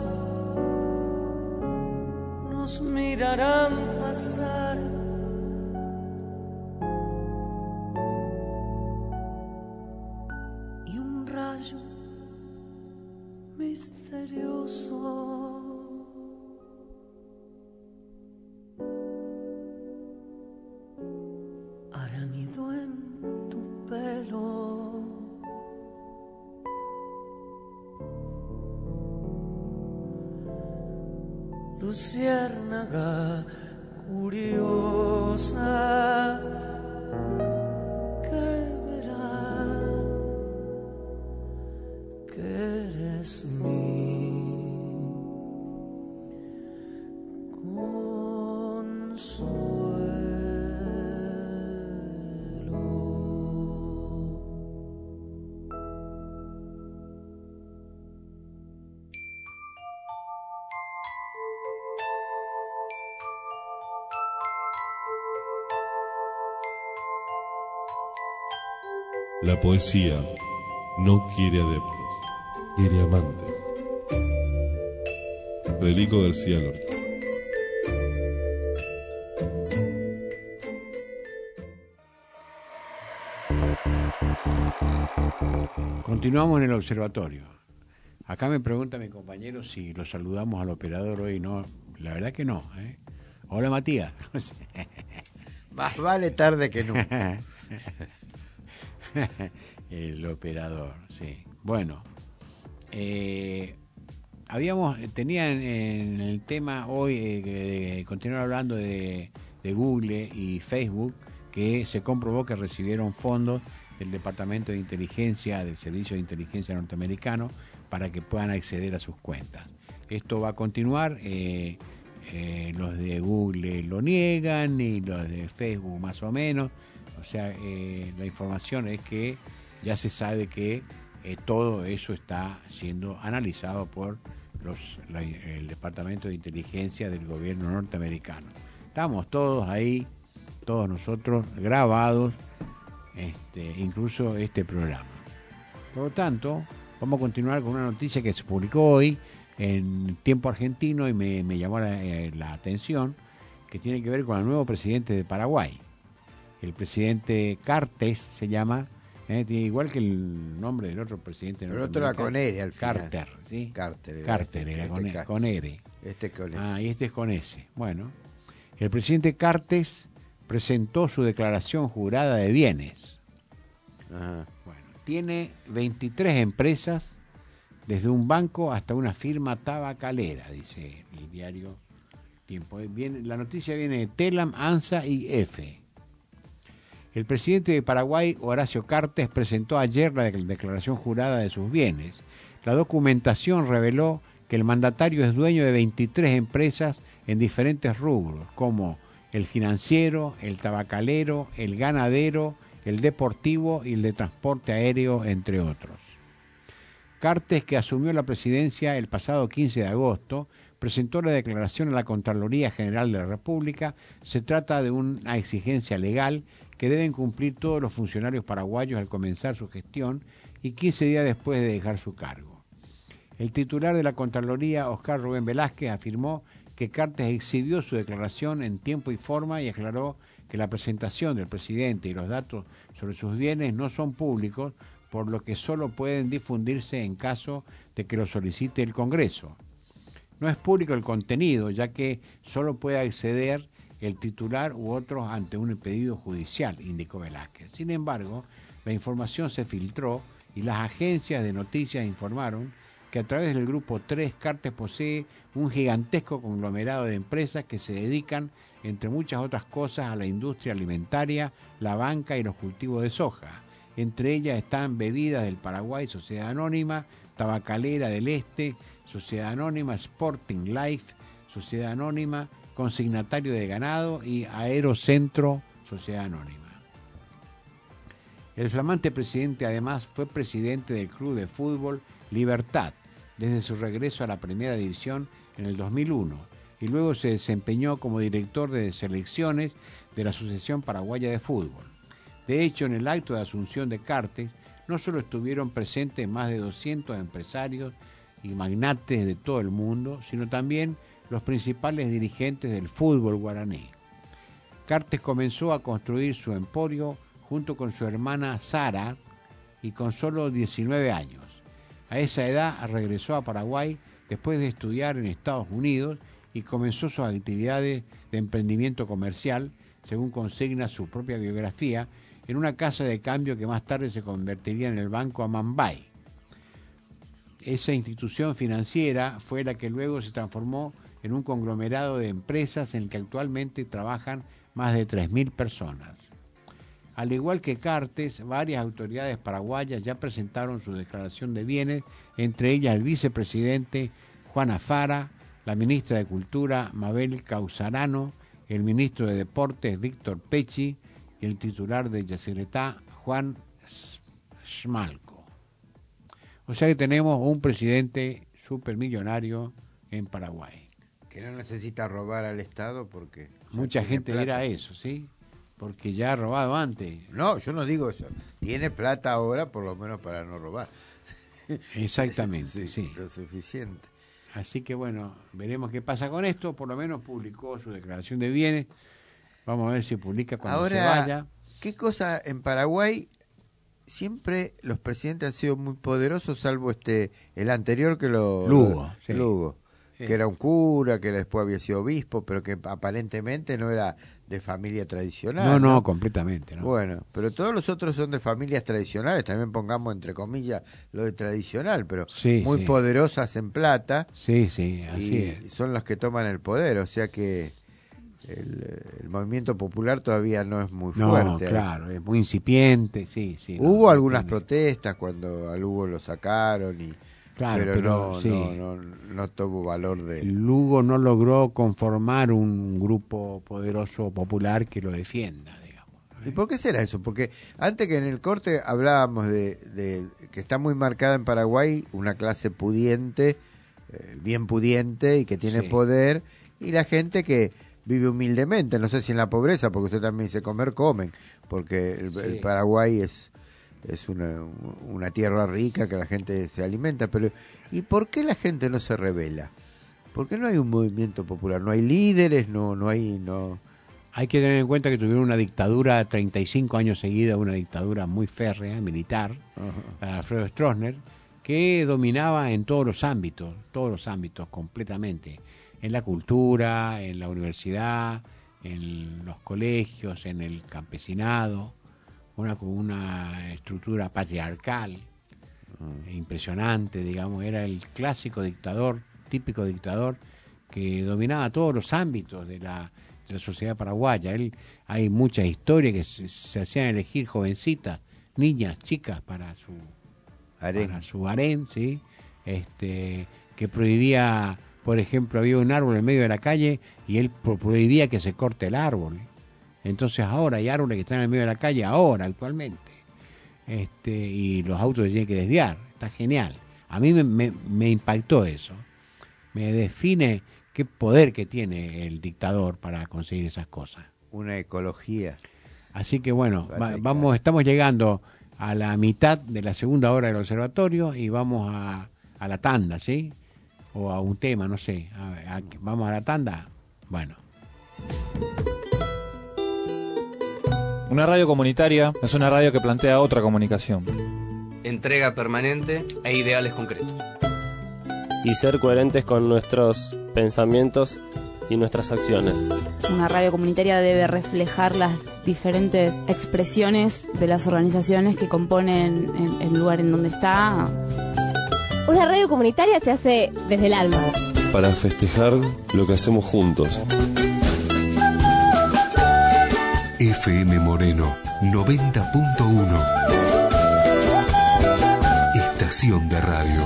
nos mirarán pasar. Y un rayo misterioso hará nido en tu pelo. Luciérnaga curiosa que verá que eres mi La poesía no quiere adeptos, quiere amantes. Federico García Lorca. Continuamos en el observatorio. Acá me pregunta mi compañero si lo saludamos al operador hoy. No, la verdad que no, ¿eh? Hola, Matías. Más vale tarde que nunca. El operador, sí. Bueno, eh, habíamos, tenía en, en el tema hoy eh, de continuar hablando de, de Google y Facebook, que se comprobó que recibieron fondos del Departamento de Inteligencia, del Servicio de Inteligencia norteamericano, para que puedan acceder a sus cuentas. Esto va a continuar, eh, eh, los de Google lo niegan y los de Facebook más o menos. O sea, eh, la información es que ya se sabe que eh, todo eso está siendo analizado por los, la, el Departamento de Inteligencia del gobierno norteamericano. Estamos todos ahí, todos nosotros grabados, este, incluso este programa. Por lo tanto, vamos a continuar con una noticia que se publicó hoy en Tiempo Argentino y me, me llamó la, eh, la atención, que tiene que ver con el nuevo presidente de Paraguay. El presidente Cartes se llama, eh, tiene igual que el nombre del otro presidente. El otro era con R al final. Carter, ¿sí? Carter. Carter era, este, con, este con R. Este con S. Ah, y este es con S. Bueno, el presidente Cartes presentó su declaración jurada de bienes. Ajá. Bueno, tiene veintitrés empresas desde un banco hasta una firma tabacalera, dice el diario Tiempo. Viene, la noticia viene de Telam, ANSA y EFE. El presidente de Paraguay, Horacio Cartes, presentó ayer la declaración jurada de sus bienes. La documentación reveló que el mandatario es dueño de veintitrés empresas en diferentes rubros, como el financiero, el tabacalero, el ganadero, el deportivo y el de transporte aéreo, entre otros. Cartes, que asumió la presidencia el pasado quince de agosto, presentó la declaración a la Contraloría General de la República. Se trata de una exigencia legal que deben cumplir todos los funcionarios paraguayos al comenzar su gestión y quince días después de dejar su cargo. El titular de la Contraloría, Oscar Rubén Velázquez, afirmó que Cartes exhibió su declaración en tiempo y forma y aclaró que la presentación del presidente y los datos sobre sus bienes no son públicos, por lo que solo pueden difundirse en caso de que lo solicite el Congreso. No es público el contenido, ya que solo puede acceder el titular u otros ante un pedido judicial, indicó Velázquez. Sin embargo, la información se filtró y las agencias de noticias informaron que a través del Grupo tres, Cartes posee un gigantesco conglomerado de empresas que se dedican, entre muchas otras cosas, a la industria alimentaria, la banca y los cultivos de soja. Entre ellas están Bebidas del Paraguay, Sociedad Anónima, Tabacalera del Este, Sociedad Anónima, Sporting Life, Sociedad Anónima, Consignatario de Ganado y Aerocentro, Sociedad Anónima. El flamante presidente además fue presidente del Club de Fútbol Libertad desde su regreso a la Primera División en el dos mil uno y luego se desempeñó como director de selecciones de la Asociación Paraguaya de Fútbol. De hecho, en el acto de asunción de Cartes no solo estuvieron presentes más de doscientos empresarios y magnates de todo el mundo, sino también los principales dirigentes del fútbol guaraní. Cartes comenzó a construir su emporio junto con su hermana Sara y con solo diecinueve años. A esa edad regresó a Paraguay después de estudiar en Estados Unidos y comenzó sus actividades de emprendimiento comercial, según consigna su propia biografía, en una casa de cambio que más tarde se convertiría en el Banco Amambay. Esa institución financiera fue la que luego se transformó en un conglomerado de empresas en el que actualmente trabajan más de tres mil personas. Al igual que Cartes, varias autoridades paraguayas ya presentaron su declaración de bienes, entre ellas el vicepresidente Juan Afara, la ministra de Cultura Mabel Causarano, el ministro de Deportes Víctor Pecci y el titular de Yacyretá Juan Schmalko. O sea que tenemos un presidente supermillonario en Paraguay. Que no necesita robar al Estado porque... Mucha gente plata. dirá eso, ¿sí? Porque ya ha robado antes. No, yo no digo eso. Tiene plata ahora, por lo menos para no robar. Exactamente, sí, sí. Lo suficiente. Así que bueno, veremos qué pasa con esto. Por lo menos publicó su declaración de bienes. Vamos a ver si publica cuando ahora, se vaya. ¿Qué cosa en Paraguay? Siempre los presidentes han sido muy poderosos, salvo este el anterior que lo... Lugo. Lo, sí. Lugo. Sí. Que era un cura, que después había sido obispo, pero que aparentemente no era de familia tradicional. No, no, no, completamente. ¿no? Bueno, pero todos los otros son de familias tradicionales, también pongamos entre comillas lo de tradicional, pero sí, muy sí. poderosas en plata. Sí, sí, así y es. son los que toman el poder, o sea que el, el movimiento popular todavía no es muy no, fuerte. No, claro, es muy incipiente, sí, sí. Hubo no, algunas no protestas cuando al Hugo lo sacaron y... Claro, pero, pero no, sí. no, no, no tuvo valor de... Lugo no logró conformar un grupo poderoso popular que lo defienda, digamos. ¿Y por qué será eso? Porque antes que en el corte hablábamos de, de que está muy marcada en Paraguay una clase pudiente, eh, bien pudiente y que tiene Sí. poder, y la gente que vive humildemente, no sé si en la pobreza, porque usted también dice comer, comen, porque el, Sí. el Paraguay es... es una, una tierra rica que la gente se alimenta, pero ¿y por qué la gente no se rebela? ¿Por qué no hay un movimiento popular? ¿No hay líderes? No no hay... no Hay que tener en cuenta que tuvieron una dictadura treinta y cinco años seguida, una dictadura muy férrea, militar, la de Alfredo Stroessner, que dominaba en todos los ámbitos, todos los ámbitos completamente, en la cultura, en la universidad, en los colegios, en el campesinado, una con una estructura patriarcal, impresionante, digamos, era el clásico dictador, típico dictador, que dominaba todos los ámbitos de la, de la sociedad paraguaya. Él, hay muchas historias que se, se hacían elegir jovencitas, niñas, chicas para su harén, para su harén, ¿sí? Este, que prohibía, por ejemplo, había un árbol en medio de la calle y él pro- prohibía que se corte el árbol. Entonces ahora hay árboles que están en el medio de la calle, ahora, actualmente. Este, y los autos se tienen que desviar. Está genial. A mí me, me, me impactó eso. Me define qué poder que tiene el dictador para conseguir esas cosas. Una ecología. Así que bueno, va, vamos, estamos llegando a la mitad de la segunda hora del observatorio y vamos a, a la tanda, ¿sí? O a un tema, no sé. A, a, vamos a la tanda. Bueno. Una radio comunitaria es una radio que plantea otra comunicación. Entrega permanente e ideales concretos. Y ser coherentes con nuestros pensamientos y nuestras acciones. Una radio comunitaria debe reflejar las diferentes expresiones de las organizaciones que componen el, el lugar en donde está. Una radio comunitaria se hace desde el alma. Para festejar lo que hacemos juntos. F M Moreno noventa punto uno. Estación de radio.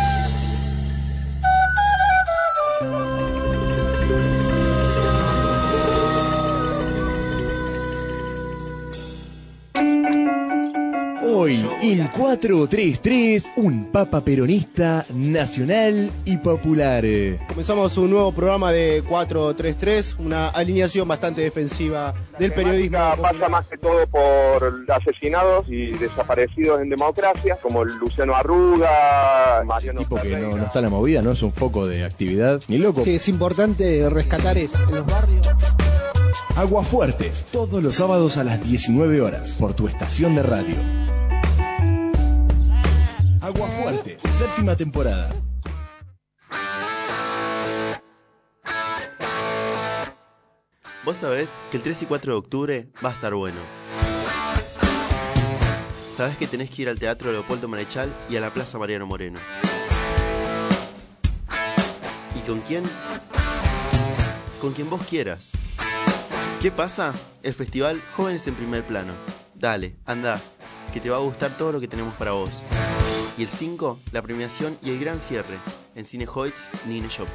Hoy en cuatro tres tres, un papa peronista nacional y popular. Comenzamos un nuevo programa de cuatro tres tres, una alineación bastante defensiva del periodismo. Pasa más que todo por asesinados y desaparecidos en democracia, como Luciano Arruga, Mariano Tipo que no, no está en la movida, no es un foco de actividad, ni loco. Sí, es importante rescatar eso en los barrios. Aguafuertes, todos los sábados a las diecinueve horas, por tu estación de radio. Aguafuertes, séptima temporada. Vos sabés que el tres y cuatro de octubre va a estar bueno. Sabés que tenés que ir al Teatro Leopoldo Marechal y a la Plaza Mariano Moreno. ¿Y con quién? Con quien vos quieras. ¿Qué pasa? El festival Jóvenes en Primer Plano. Dale, anda, que te va a gustar todo lo que tenemos para vos. Y el cinco, la premiación y el gran cierre en Cine Hoyts, Nine Shopping.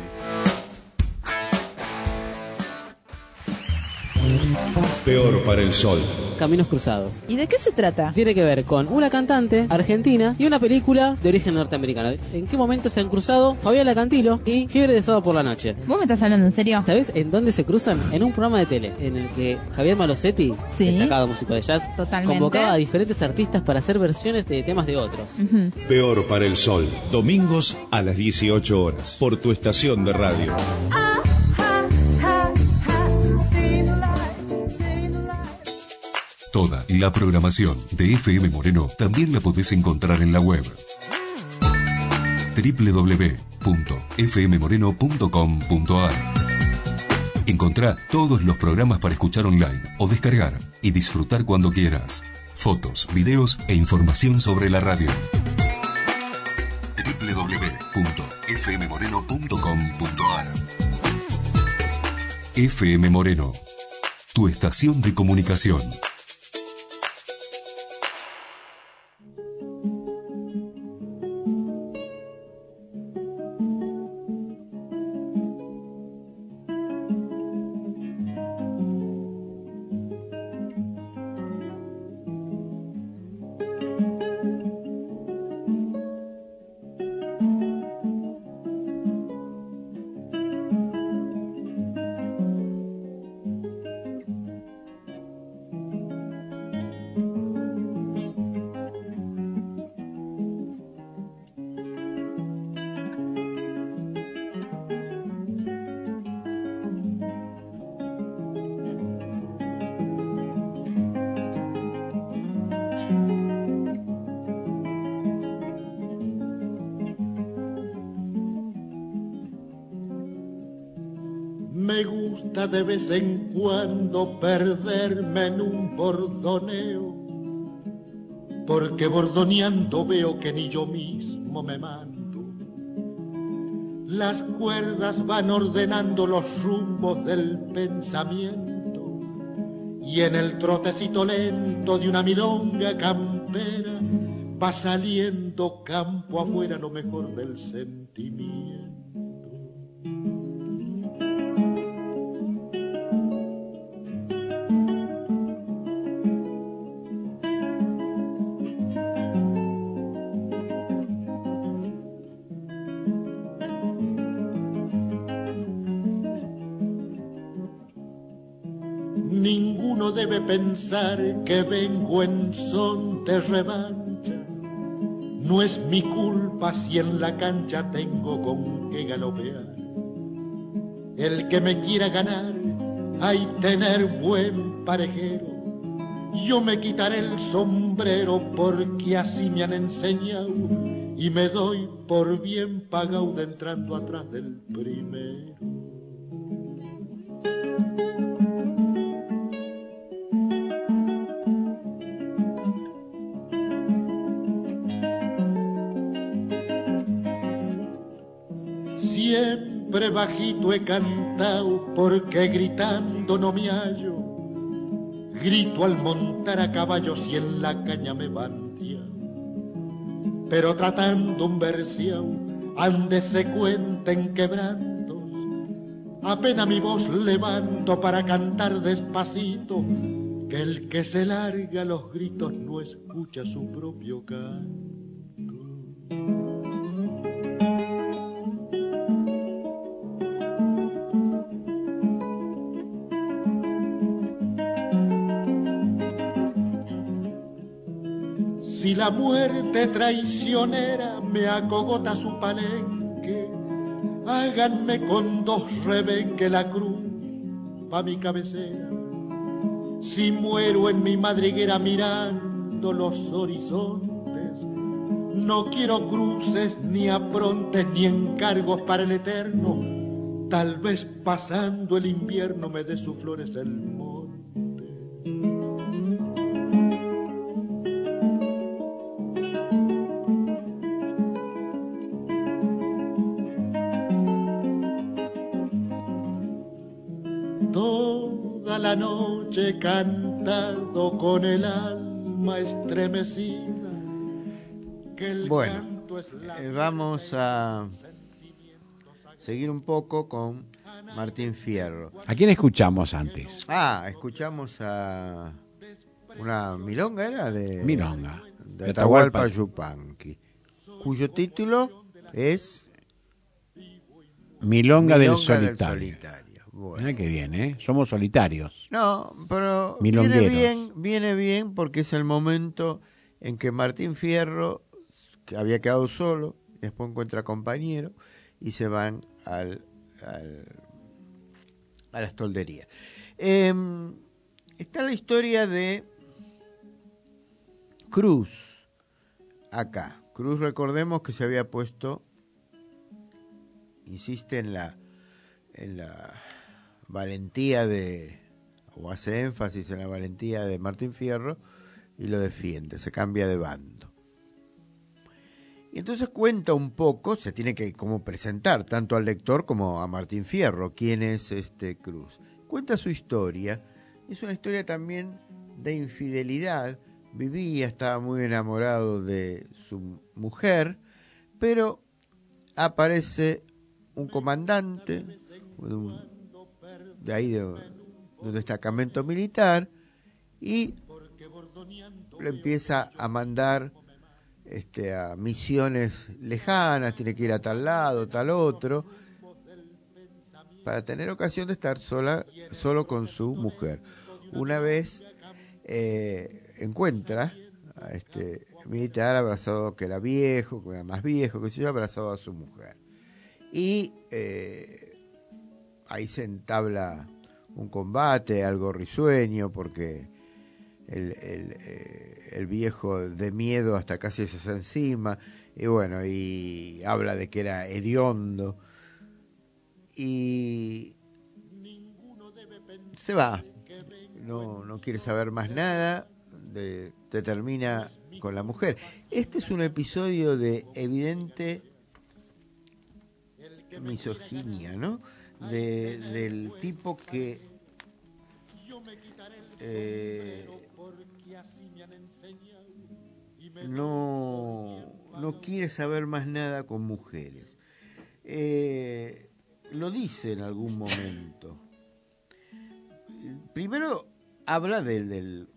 Peor para el sol. Caminos Cruzados. ¿Y de qué se trata? Tiene que ver con una cantante argentina y una película de origen norteamericano. ¿En qué momento se han cruzado Fabiana Cantilo y Fiebre de Sábado por la Noche? ¿Vos me estás hablando en serio? ¿Sabés en dónde se cruzan? En un programa de tele en el que Javier Malosetti, sí, destacado músico de jazz, totalmente, convocaba a diferentes artistas para hacer versiones de temas de otros. Uh-huh. Peor para el sol. Domingos a las dieciocho horas. Por tu estación de radio. Toda la programación de F M Moreno también la podés encontrar en la web doble u doble u doble u punto f m moreno punto com punto a r. Encontrá todos los programas para escuchar online o descargar y disfrutar cuando quieras. Fotos, videos e información sobre la radio. doble u doble u doble u punto f m moreno punto com punto a r. F M Moreno, tu estación de comunicación. Me gusta de vez en cuando perderme en un bordoneo porque bordoneando veo que ni yo mismo me mando. Las cuerdas van ordenando los rumbos del pensamiento, y en el trotecito lento de una milonga campera va saliendo campo afuera lo mejor del sentimiento. Ninguno debe pensar que vengo en son de revancha. No es mi culpa si en la cancha tengo con qué galopear. El que me quiera ganar, hay tener buen parejero. Yo me quitaré el sombrero porque así me han enseñado, y me doy por bien pagado de entrando atrás del primero. Siempre bajito he cantado porque gritando no me hallo. Grito al montar a caballo si en la caña me bandia. Pero tratando un versiao, ande se cuenten quebrantos. Apenas mi voz levanto para cantar despacito, que el que se larga los gritos no escucha su propio canto. Si la muerte traicionera me acogota su palenque, háganme con dos rebenque la cruz pa' mi cabecera. Si muero en mi madriguera mirando los horizontes, no quiero cruces ni aprontes ni encargos para el eterno. Tal vez pasando el invierno me dé sus flores el monte. Toda la noche he cantado con el alma estremecida. Que el Bueno, canto es la eh, vamos a seguir un poco con Martín Fierro. ¿A quién escuchamos antes? Ah, escuchamos a una milonga, ¿era? De, Milonga. De Atahualpa Yupanqui, cuyo título es Milonga, Milonga del del Solitario. Solitario. Bueno. Mirá que bien, ¿eh? Somos solitarios. No, pero viene Milongueros. bien, viene bien porque es el momento en que Martín Fierro, que había quedado solo, después encuentra compañero y se van al, al a las tolderías. Eh, está la historia de Cruz acá. Cruz, recordemos que se había puesto, insiste en la en la valentía de, o hace énfasis en la valentía de Martín Fierro y lo defiende, se cambia de bando. Y entonces cuenta un poco, se tiene que como presentar tanto al lector como a Martín Fierro, quién es este Cruz. Cuenta su historia, es una historia también de infidelidad, vivía, estaba muy enamorado de su mujer, pero aparece un comandante de, un, de ahí de, de un destacamento militar y le empieza a mandar este, a misiones lejanas, tiene que ir a tal lado, tal otro, para tener ocasión de estar sola, solo con su mujer. Una vez eh, encuentra a este militar abrazado, que era viejo, que era más viejo, que se yo, abrazado a su mujer. Y eh, ahí se entabla un combate, algo risueño, porque el, el, eh, el viejo de miedo hasta casi se hace encima, y bueno, y habla de que era hediondo, y se va, no, no quiere saber más nada, de, determina con la mujer. Este es un episodio de evidente misoginia, ¿no? De, del tipo que eh, no, no quiere saber más nada con mujeres. Eh, lo dice en algún momento. Primero habla del, del,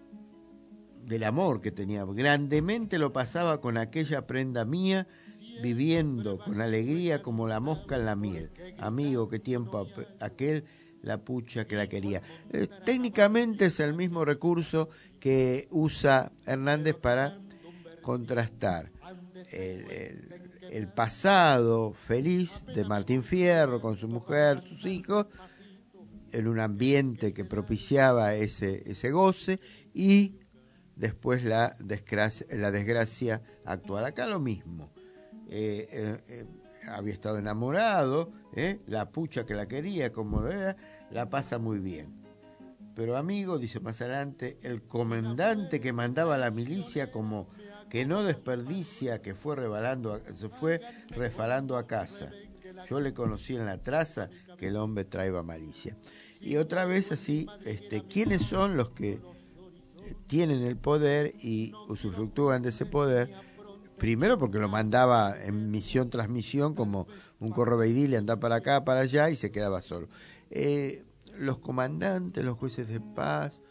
del amor que tenía. Grandemente lo pasaba con aquella prenda mía, viviendo con alegría como la mosca en la miel. Amigo, qué tiempo aquel, la pucha que la quería. Eh, técnicamente es el mismo recurso que usa Hernández para contrastar el, el, el pasado feliz de Martín Fierro con su mujer, sus hijos, en un ambiente que propiciaba ese, ese goce, y después la desgracia, la desgracia actual. Acá lo mismo. Eh, eh, eh, había estado enamorado, eh, la pucha que la quería, como era, la pasa muy bien. Pero amigo, dice más adelante, el comandante que mandaba a la milicia como que no desperdicia, que fue rebalando, a, se fue refalando a casa. Yo le conocí en la traza que el hombre traía malicia. Y otra vez así, este, ¿quiénes son los que tienen el poder y usufructúan de ese poder? Primero porque lo mandaba en misión tras misión, como un correveidile, anda para acá, para allá, y se quedaba solo. Eh, los comandantes, los jueces de paz,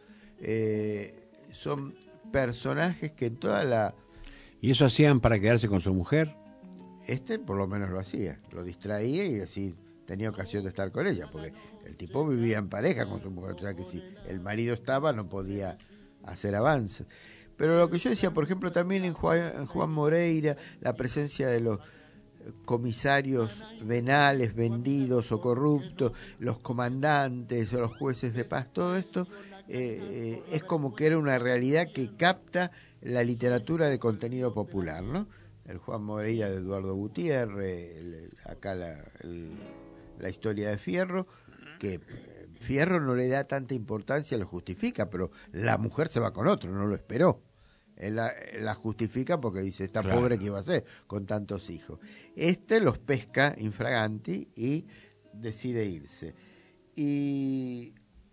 eh, son personajes que en toda la... ¿Y eso hacían para quedarse con su mujer? Este por lo menos lo hacía, lo distraía y así tenía ocasión de estar con ella, porque el tipo vivía en pareja con su mujer, o sea que si el marido estaba no podía hacer avances. Pero lo que yo decía, por ejemplo, también en Juan, en Juan Moreira, la presencia de los comisarios venales, vendidos o corruptos, los comandantes o los jueces de paz, todo esto eh, es como que era una realidad que capta la literatura de contenido popular, ¿no? El Juan Moreira de Eduardo Gutiérrez, el, acá la, el, la historia de Fierro, que Fierro no le da tanta importancia, lo justifica, pero la mujer se va con otro, no lo esperó. Él la, la justifica porque dice, está claro, pobre que iba a ser con tantos hijos. Este los pesca infraganti y decide irse. Y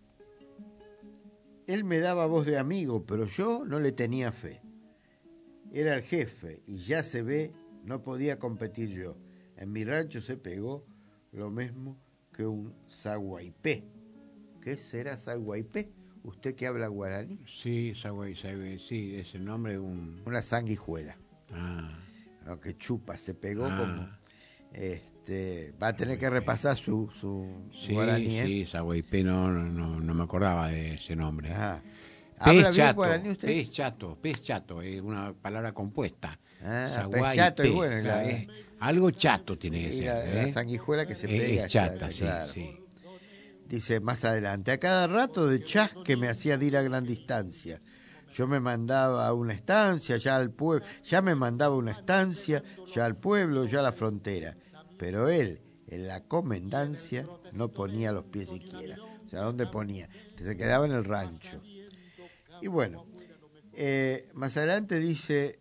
él me daba voz de amigo, pero yo no le tenía fe. Era el jefe y ya se ve, no podía competir yo. En mi rancho se pegó lo mismo que un saguaipé. ¿Qué será saguaipé? ¿Usted que habla guaraní? Sí, saguaipé, sí, es el nombre de un... Una sanguijuela. Ah. Lo que chupa, se pegó ah. como... Este, va a tener que repasar su, su sí, guaraní. ¿eh? Sí, saguaipé, no, no, no me acordaba de ese nombre. Ajá. Pez chato, pez chato, pez chato, es una palabra compuesta. Ah, pez chato es bueno. Claro, La... es, algo chato tiene que ser. La, ¿eh? la sanguijuela que se es, pega. Es chata, sí, claro. sí. Dice más adelante, a cada rato de chas que me hacía de ir a gran distancia. Yo me mandaba a una estancia, ya al pueblo, ya me mandaba a una estancia, ya al pueblo, ya a la frontera. Pero él, en la comendancia, no ponía los pies siquiera. O sea, ¿dónde ponía? Se quedaba en el rancho. Y bueno, eh, más adelante dice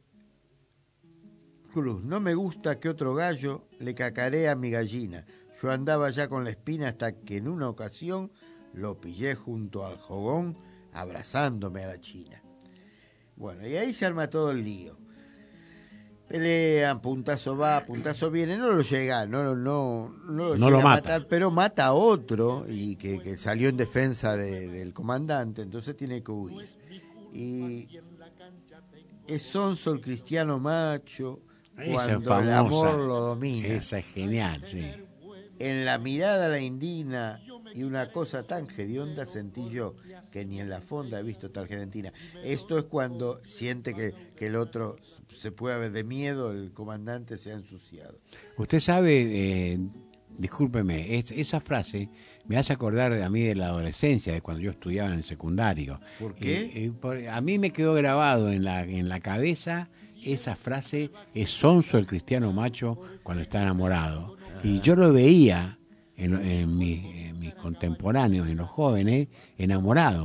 Cruz, no me gusta que otro gallo le cacaree a mi gallina. Yo andaba ya con la espina hasta que en una ocasión lo pillé junto al jogón abrazándome a la china. Bueno, y ahí se arma todo el lío. Pelean, puntazo va, puntazo viene, no lo llega, no, no, no, no lo no llega lo a mata. matar, pero mata a otro y que, que salió en defensa de, del comandante, entonces tiene que huir. Y es sonso el cristiano macho cuando el amor lo domina. Esa es genial, sí. En la mirada la indina y una cosa tan hedionda sentí yo que ni en la fonda he visto tal gedentina. Esto es cuando siente que, que el otro se puede ver de miedo, el comandante se ha ensuciado. Usted sabe, eh, discúlpeme, es, esa frase me hace acordar a mí de la adolescencia, de cuando yo estudiaba en el secundario. ¿Por qué? Eh, eh, por, a mí me quedó grabado en la, en la cabeza esa frase, es sonso el cristiano macho cuando está enamorado. Y yo lo veía en, en, mis, en mis contemporáneos, en los jóvenes, enamorados.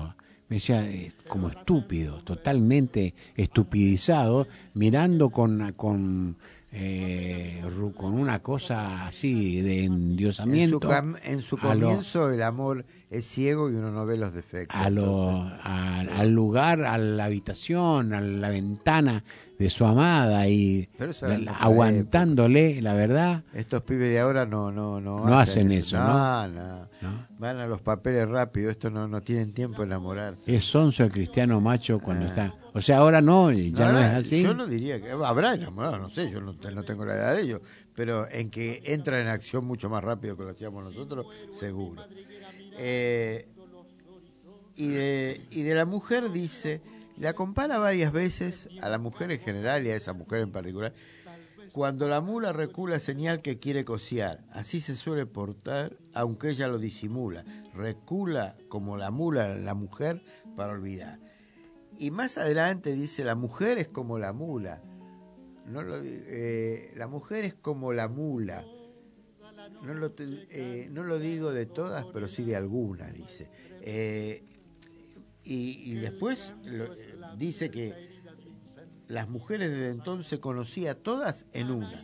me decía, eh, como estúpido, totalmente estupidizado, mirando con, con, eh, ru- con una cosa así de endiosamiento. En su, cam- en su a lo- comienzo el amor es ciego y uno no ve los defectos. a lo, entonces, a- al lugar, a la habitación, a la ventana de su amada y Pero eso la- era en la- otra aguantándole, la verdad. Estos pibes de ahora no no no, No hacen eso, no, ¿no? no. ¿No? Van a los papeles rápido, estos no, no tienen tiempo de enamorarse. Es sonso el cristiano macho cuando Ah. está. O sea, ahora no, ya no, Ahora, es así. Yo no diría que habrá enamorado, no sé, yo no, no tengo la edad de ellos, pero en que entra en acción mucho más rápido que lo hacíamos nosotros, seguro. Eh, y, de, y de la mujer dice, la compara varias veces a la mujer en general y a esa mujer en particular. Cuando la mula recula, señal que quiere cociar. Así se suele portar, aunque ella lo disimula. Recula como la mula, la mujer, para olvidar. Y más adelante dice, la mujer es como la mula. No lo, eh, la mujer es como la mula. No lo, eh, no lo digo de todas, pero sí de algunas, dice. Eh, y, y después lo, eh, dice que las mujeres desde entonces conocía todas en una.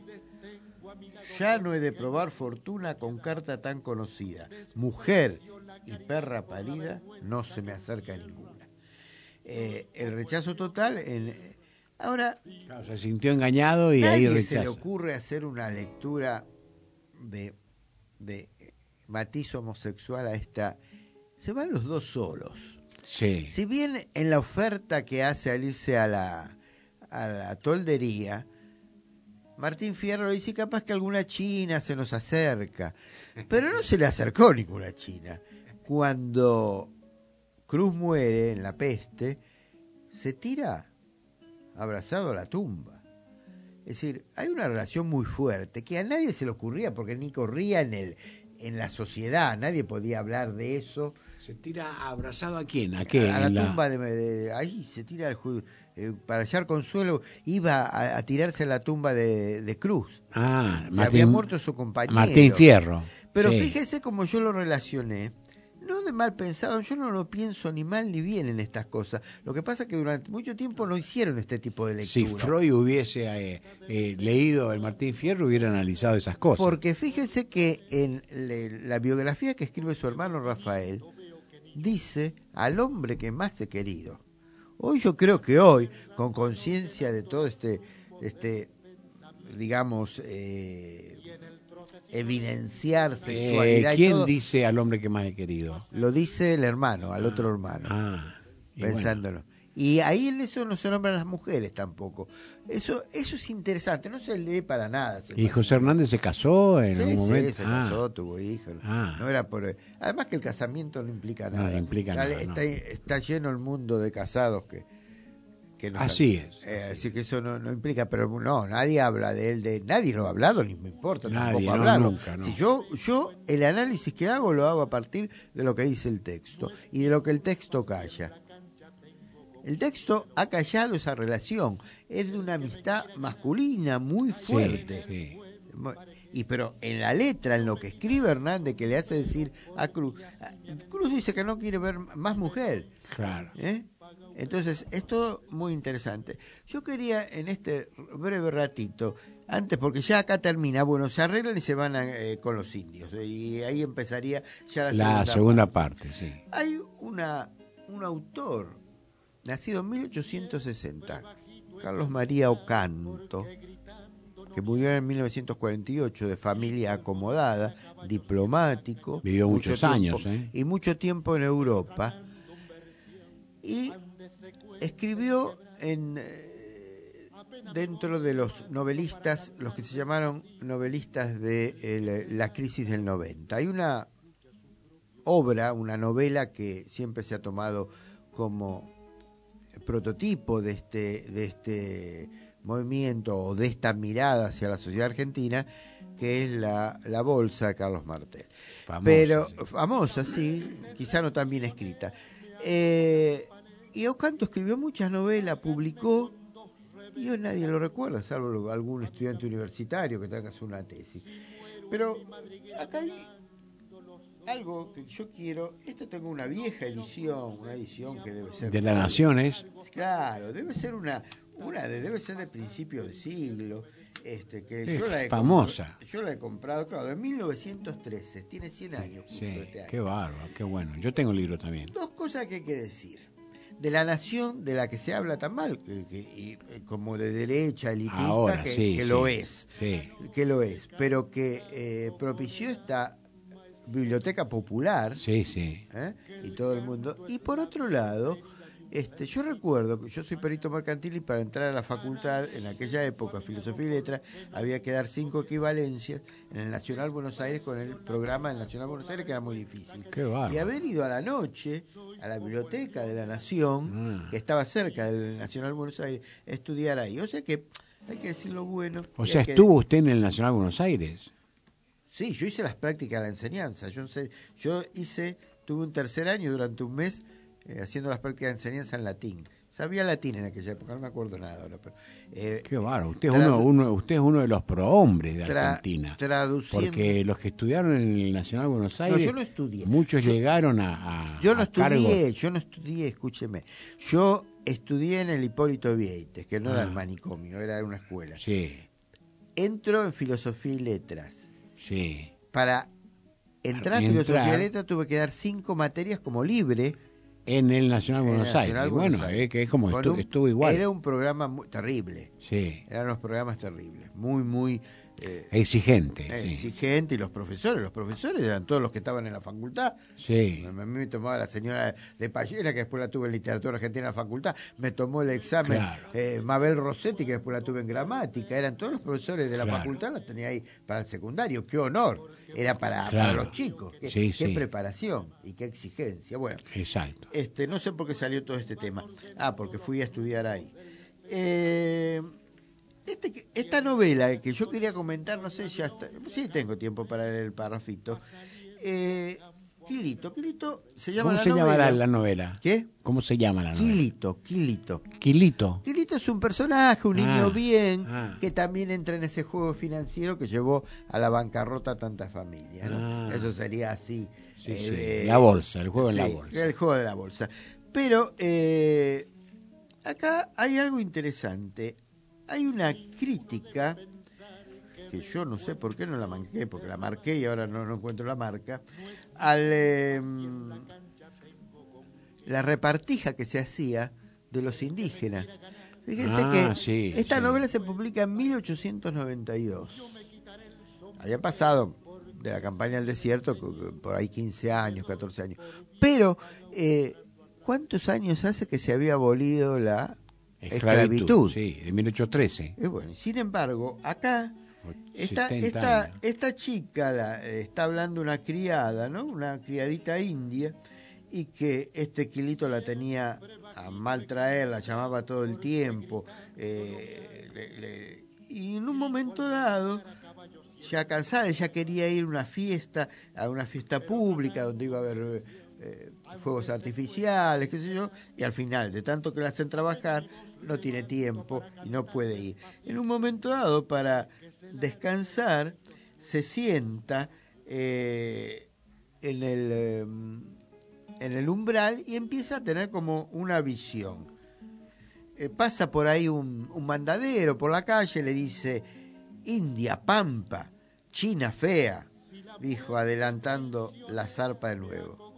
Ya no he de probar fortuna con carta tan conocida. Mujer y perra parida, no se me acerca ninguna. Eh, el rechazo total. En, ahora, Claro, se sintió engañado y ahí nadie se le rechaza. ocurre hacer una lectura de, de matiz homosexual a esta. Se van los dos solos. Sí. Si bien en la oferta que hace al irse a la, a la toldería, Martín Fierro dice capaz que alguna china se nos acerca, pero no se le acercó ninguna china. Cuando Cruz muere en la peste, se tira abrazado a la tumba. Es decir, hay una relación muy fuerte que a nadie se le ocurría porque ni corría en el en la sociedad, nadie podía hablar de eso. ¿Se tira abrazado a quién? ¿A qué? A, a la En la- tumba de, de- ahí se tira el ju- eh, para hallar consuelo, iba a, a tirarse a la tumba de, de Cruz. Ah, Se Martín, había muerto su compañero. Martín Fierro. Pero Sí. fíjese como yo lo relacioné, no de mal pensado, yo no lo pienso ni mal ni bien en estas cosas. Lo que pasa es que durante mucho tiempo no hicieron este tipo de lectura. Si Freud hubiese eh, eh, leído el Martín Fierro, hubiera analizado esas cosas. Porque fíjense que en le- la biografía que escribe su hermano Rafael, dice al hombre que más he querido. Hoy yo creo que hoy, con conciencia de todo este, este digamos, eh, evidenciar sexualidad Eh, y ¿Quién todo, dice al hombre que más he querido? lo dice el hermano, al otro hermano, Ah, y pensándolo. Y ahí en eso no se nombran las mujeres tampoco. Eso eso es interesante, no se lee para nada. se ¿Y José Hernández se casó en Sí, algún sí, momento? se Ah, casó, tuvo hijos. Ah. No era por, además que el casamiento no implica No, nada. no implica está, nada, Está, no. está lleno el mundo de casados que, que no Así saben. es. Eh, así que eso no, no implica, pero no, nadie habla de él, de nadie lo ha hablado, ni me importa Nadie, tampoco no, hablarlo. nunca, no. Si yo, yo el análisis que hago lo hago a partir de lo que dice el texto y de lo que el texto calla. El texto ha callado esa relación, es de una amistad masculina muy sí, fuerte. sí. Y pero en la letra, en lo que escribe Hernández, que le hace decir a Cruz, Cruz dice que no quiere ver más mujer. Claro. ¿eh? Entonces, esto muy interesante. Yo quería en este breve ratito, antes, porque ya acá termina, bueno, se arreglan y se van a, eh, con los indios, y ahí empezaría ya la, La segunda, segunda parte, sí. Hay una un autor, nacido en mil ochocientos sesenta, Carlos María Ocanto, que murió en mil novecientos cuarenta y ocho, de familia acomodada, diplomático. Vivió mucho muchos tiempo- años, ¿eh? Y mucho tiempo en Europa. Y escribió en eh, dentro de los novelistas, los que se llamaron novelistas de el- la crisis del noventa. Hay una obra, una novela que siempre se ha tomado como prototipo de este de este movimiento o de esta mirada hacia la sociedad argentina, que es la, la Bolsa de Carlos Martel. Famosa, Pero sí. famosa, sí, quizá no tan bien escrita. Eh, y Ocanto escribió muchas novelas, publicó, y hoy nadie lo recuerda, salvo algún estudiante universitario que tenga que hacer una tesis. Pero acá hay algo que yo quiero, esto tengo una vieja edición, una edición que debe ser... De las Naciones. Claro, debe ser una, una de, debe ser de principio de siglo, este, que Es yo la he famosa. Compr- yo la he comprado, claro, en mil novecientos trece, tiene cien años. Sí, este año. qué bárbaro, qué bueno. Yo tengo el libro también. Dos cosas que hay que decir. De la nación de la que se habla tan mal, que, que, y, como de derecha elitista, Ahora, que, sí, que sí, lo es, sí. que lo es, pero que eh, propició esta biblioteca popular, sí, sí. ¿eh? Y todo el mundo. Y por otro lado, este, yo recuerdo que yo soy perito mercantil y para entrar a la facultad, en aquella época, Filosofía y Letras, había que dar cinco equivalencias en el Nacional Buenos Aires con el programa del Nacional Buenos Aires, que era muy difícil. Qué bárbaro. Y haber ido a la noche a la biblioteca de la Nación, Mm. que estaba cerca del Nacional Buenos Aires, a estudiar ahí. O sea que hay que decir lo bueno. O y sea, hay que- ¿estuvo usted en el Nacional Buenos Aires? Sí, yo hice las prácticas de la enseñanza. Yo sé, yo hice, tuve un tercer año durante un mes eh, haciendo las prácticas de enseñanza en latín. Sabía latín en aquella época, no me acuerdo nada ahora. Pero, eh, Qué bárbaro. Usted, es tradu- uno, uno- usted es uno de los prohombres de Tra- Argentina. traduciendo- Porque los que estudiaron en el Nacional Buenos Aires, yo no estudié. muchos Yo- llegaron a, a Yo no a estudié, cargos. yo no estudié, escúcheme. Yo estudié en el Hipólito Vieites, que no era Ah. el manicomio, era una escuela. Sí, Entro en Filosofía y Letras. sí. Para entrar en Entrar. Filosofía y Letras tuve que dar cinco materias como libre. En el Nacional en el Buenos Nacional Aires. Buenos Bueno, Aires. es que es como Con estu- un- estuvo igual. Era un programa muy terrible. Sí. Eran unos programas terribles, muy, muy eh, Exigente. eh, sí. exigente. Y los profesores, los profesores eran todos los que estaban en la facultad. Sí. A mí me tomaba la señora de Payera, que después la tuve en literatura argentina en la facultad, me tomó el examen Claro. eh, Mabel Rossetti, que después la tuve en gramática. Eran todos los profesores de la Claro. facultad, la tenía ahí para el secundario. Qué honor, era para, Claro. para los chicos. Qué, Sí, qué sí. preparación y qué exigencia. Bueno, Exacto. este, no sé por qué salió todo este tema. Ah, porque fui a estudiar ahí. Eh, este, esta novela que yo quería comentar, no sé si hasta... Sí, tengo tiempo para leer el parrafito. Eh, Quilito, Quilito se llama ¿Cómo la se llama novela. la, la novela? ¿Qué? ¿Cómo se llama la novela? Quilito, Quilito. Quilito. Quilito es un personaje, un niño Ah, bien, ah. que también entra en ese juego financiero que llevó a la bancarrota a tantas familias, ¿no? Ah. Eso sería así. Sí, eh, sí, la bolsa, el juego en la sí, bolsa. El juego de la bolsa. Pero eh, acá hay algo interesante. Hay una crítica, que yo no sé por qué no la marqué, porque la marqué y ahora no, no encuentro la marca, al... eh, la repartija que se hacía de los indígenas. Fíjense Ah, que sí, esta sí. novela se publica en mil ochocientos noventa y dos. Había pasado de la campaña del desierto por ahí quince años, catorce años. Pero, eh, ¿cuántos años hace que se había abolido la esclavitud? Sí, de mil ochocientos trece. Es bueno, sin embargo, acá esta, setenta esta, años. esta chica la, eh, está hablando una criada, ¿no? Una criadita india, y que este Quilito la tenía a mal traer, la llamaba todo el tiempo, eh, le- le- y en un momento dado, ya cansada, ella quería ir a una fiesta, a una fiesta pública donde iba a haber eh, fuegos artificiales, qué sé yo, y al final, de tanto que la hacen trabajar, no tiene tiempo y no puede ir. En un momento dado, para descansar, se sienta eh, en el eh, en el umbral y empieza a tener como una visión. Eh, pasa por ahí un, un mandadero por la calle, le dice: India, Pampa, China fea, dijo, adelantando la zarpa de nuevo.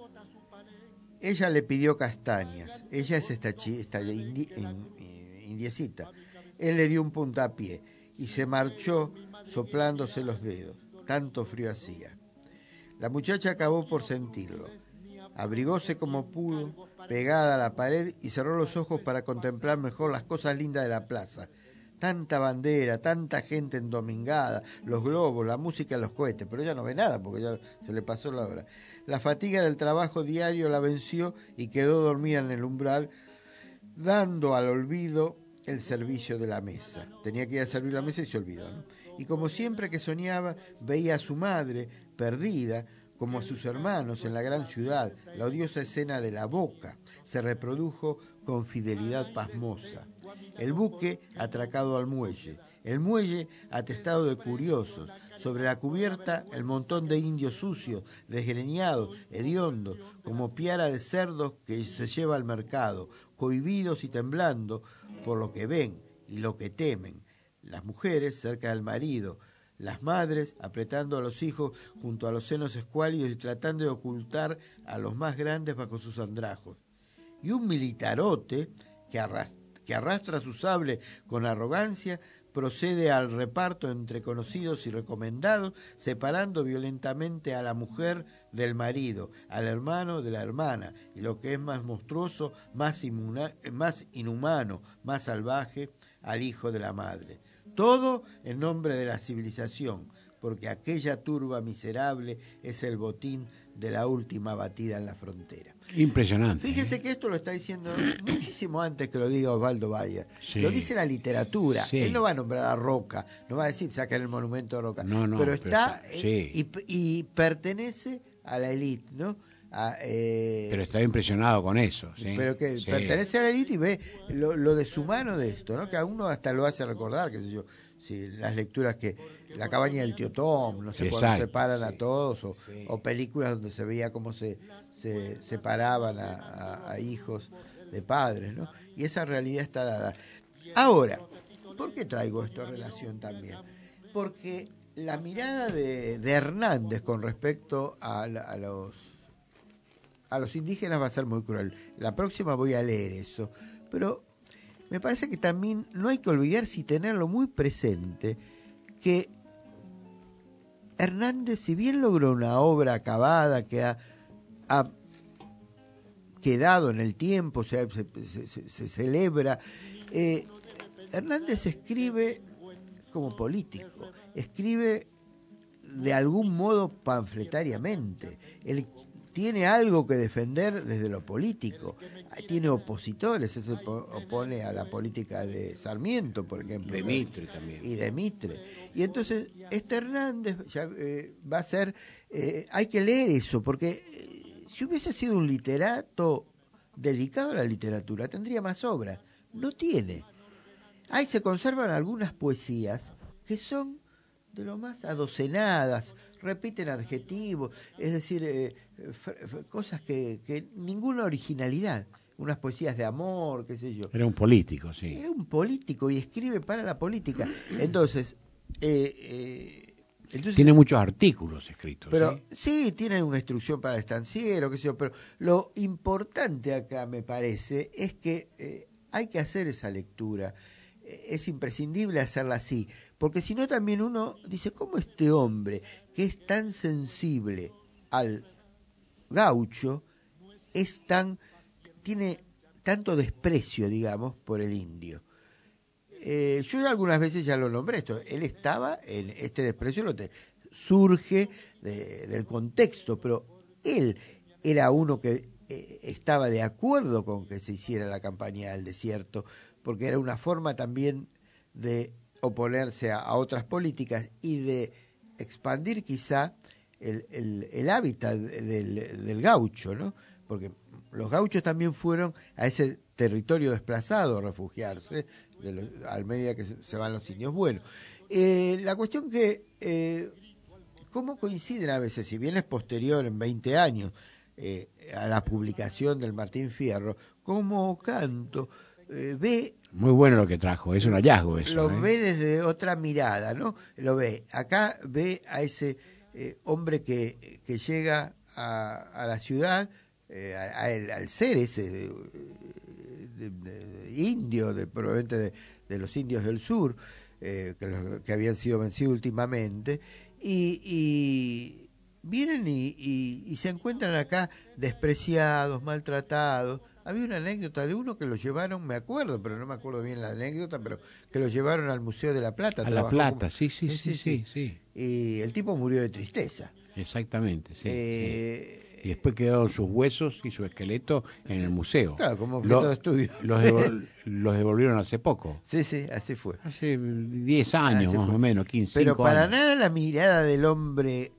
Ella le pidió castañas. Ella es esta, chi, esta indi, in, indiecita. Él le dio un puntapié y se marchó soplándose los dedos. Tanto frío hacía. La muchacha acabó por sentirlo. Abrigóse como pudo, pegada a la pared, y cerró los ojos para contemplar mejor las cosas lindas de la plaza. Tanta bandera, tanta gente endomingada, los globos, la música, los cohetes, pero ella no ve nada porque ya se le pasó la hora. La fatiga del trabajo diario la venció y quedó dormida en el umbral, dando al olvido el servicio de la mesa. Tenía que ir a servir la mesa y se olvidó, ¿no? Y como siempre que soñaba, veía a su madre, perdida, como a sus hermanos en la gran ciudad. La odiosa escena de la Boca se reprodujo con fidelidad pasmosa. El buque atracado al muelle, el muelle atestado de curiosos, Sobre la cubierta, el montón de indios sucios, desgreñados, hediondos, como piara de cerdos que se lleva al mercado, cohibidos y temblando por lo que ven y lo que temen. Las mujeres cerca del marido, las madres apretando a los hijos junto a los senos escuálidos y tratando de ocultar a los más grandes bajo sus andrajos. Y un militarote que arrastra, que arrastra su sable con arrogancia procede al reparto entre conocidos y recomendados, separando violentamente a la mujer del marido, al hermano de la hermana, y lo que es más monstruoso, más, inmuna, más inhumano, más salvaje, al hijo de la madre. Todo en nombre de la civilización, porque aquella turba miserable es el botín de la última batida en la frontera. Impresionante. Fíjese ¿eh? que esto lo está diciendo muchísimo antes que lo diga Osvaldo Bayer. Sí. Lo dice la literatura. Sí. Él no va a nombrar a Roca, no va a decir sacar el monumento a Roca. No, no, pero está pero, sí. y, y pertenece a la élite, ¿no? A, eh, pero está impresionado con eso. ¿sí? Pero que sí. pertenece a la élite y ve lo, lo deshumano de esto, ¿no? Que a uno hasta lo hace recordar, qué sé yo. Sí, las lecturas que la cabaña del tío Tom, no sé, cuando separan a todos, o, sí. o películas donde se veía cómo se, se separaban a, a, a hijos de padres, ¿no? Y esa realidad está dada. Ahora, ¿por qué traigo esto en relación también? Porque la mirada de, de Hernández con respecto a, a los a los indígenas va a ser muy cruel. La próxima voy a leer eso, pero me parece que también no hay que olvidar, si tenerlo muy presente, que Hernández, si bien logró una obra acabada que ha, ha quedado en el tiempo, o sea, se, se, se, se celebra, eh, Hernández escribe como político, escribe de algún modo panfletariamente. Él tiene algo que defender desde lo político, tiene opositores, se opone a la política de Sarmiento, por ejemplo, de Mitre también, y de Mitre, y entonces este Hernández ya, eh, va a ser, eh, hay que leer eso, porque eh, si hubiese sido un literato dedicado a la literatura tendría más obras, no tiene. Ahí se conservan algunas poesías que son de lo más adocenadas, repiten adjetivos, es decir, eh, f- f- cosas que, que ninguna originalidad, unas poesías de amor, qué sé yo. Era un político, sí. Era un político y escribe para la política. Entonces, eh, eh, entonces tiene muchos artículos escritos. Pero ¿sí? sí, tiene una instrucción para el estanciero, qué sé yo, pero lo importante acá, me parece, es que eh, hay que hacer esa lectura. Es imprescindible hacerla así, porque si no también uno dice, ¿cómo este hombre que es tan sensible al gaucho es tan, tiene tanto desprecio, digamos, por el indio? Eh, yo algunas veces ya lo nombré esto, él estaba en este desprecio, lo te, surge de, del contexto, pero él era uno que eh, estaba de acuerdo con que se hiciera la campaña del desierto, porque era una forma también de oponerse a, a otras políticas y de expandir quizá el, el, el hábitat del, del gaucho, ¿no? Porque los gauchos también fueron a ese territorio desplazado a refugiarse, de los, a medida que se, se van los indios. Bueno, eh, la cuestión que, eh, ¿cómo coinciden a veces, si bien es posterior en veinte años eh, a la publicación del Martín Fierro, como Canto eh, ve... Muy bueno lo que trajo, es un hallazgo eso. Lo ¿eh? ve desde otra mirada, ¿no? Lo ve. Acá ve a ese eh, hombre que, que llega a, a la ciudad, eh, a, a el, al ser ese de, de, de, de indio, de, probablemente de, de los indios del sur, eh, que, los, que habían sido vencidos últimamente, y, y vienen y, y, y se encuentran acá despreciados, maltratados. Había una anécdota de uno que lo llevaron, me acuerdo, pero no me acuerdo bien la anécdota, pero que lo llevaron al Museo de la Plata. A La Plata, como... sí, sí, sí, sí, sí, sí. Y el tipo murió de tristeza. Exactamente, sí. Eh... sí. Y después quedaron sus huesos y su esqueleto en el museo. Claro, como objeto Lo, de estudio. Los, devol los devolvieron hace poco. Sí, sí, así fue. Hace diez años, así más fue. o menos, quince, Pero para años. nada la mirada del hombre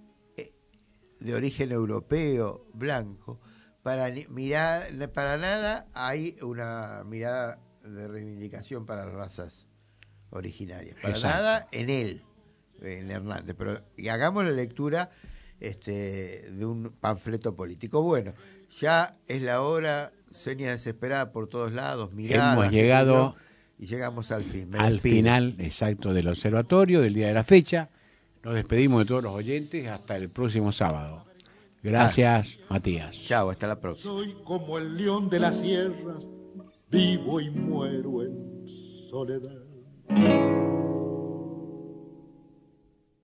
de origen europeo, blanco, para mirar, para nada hay una mirada de reivindicación para las razas originarias. Para Exacto. nada en él. en Hernández, pero y hagamos la lectura este, de un panfleto político. Bueno, ya es la hora, señas desesperadas por todos lados, miradas. Hemos llegado y llegamos al fin. Me al despido. final exacto del observatorio, del día de la fecha. Nos despedimos de todos los oyentes hasta el próximo sábado. Gracias, ah. Matías. Chao, hasta la próxima. Soy como el león de las sierras, vivo y muero en soledad.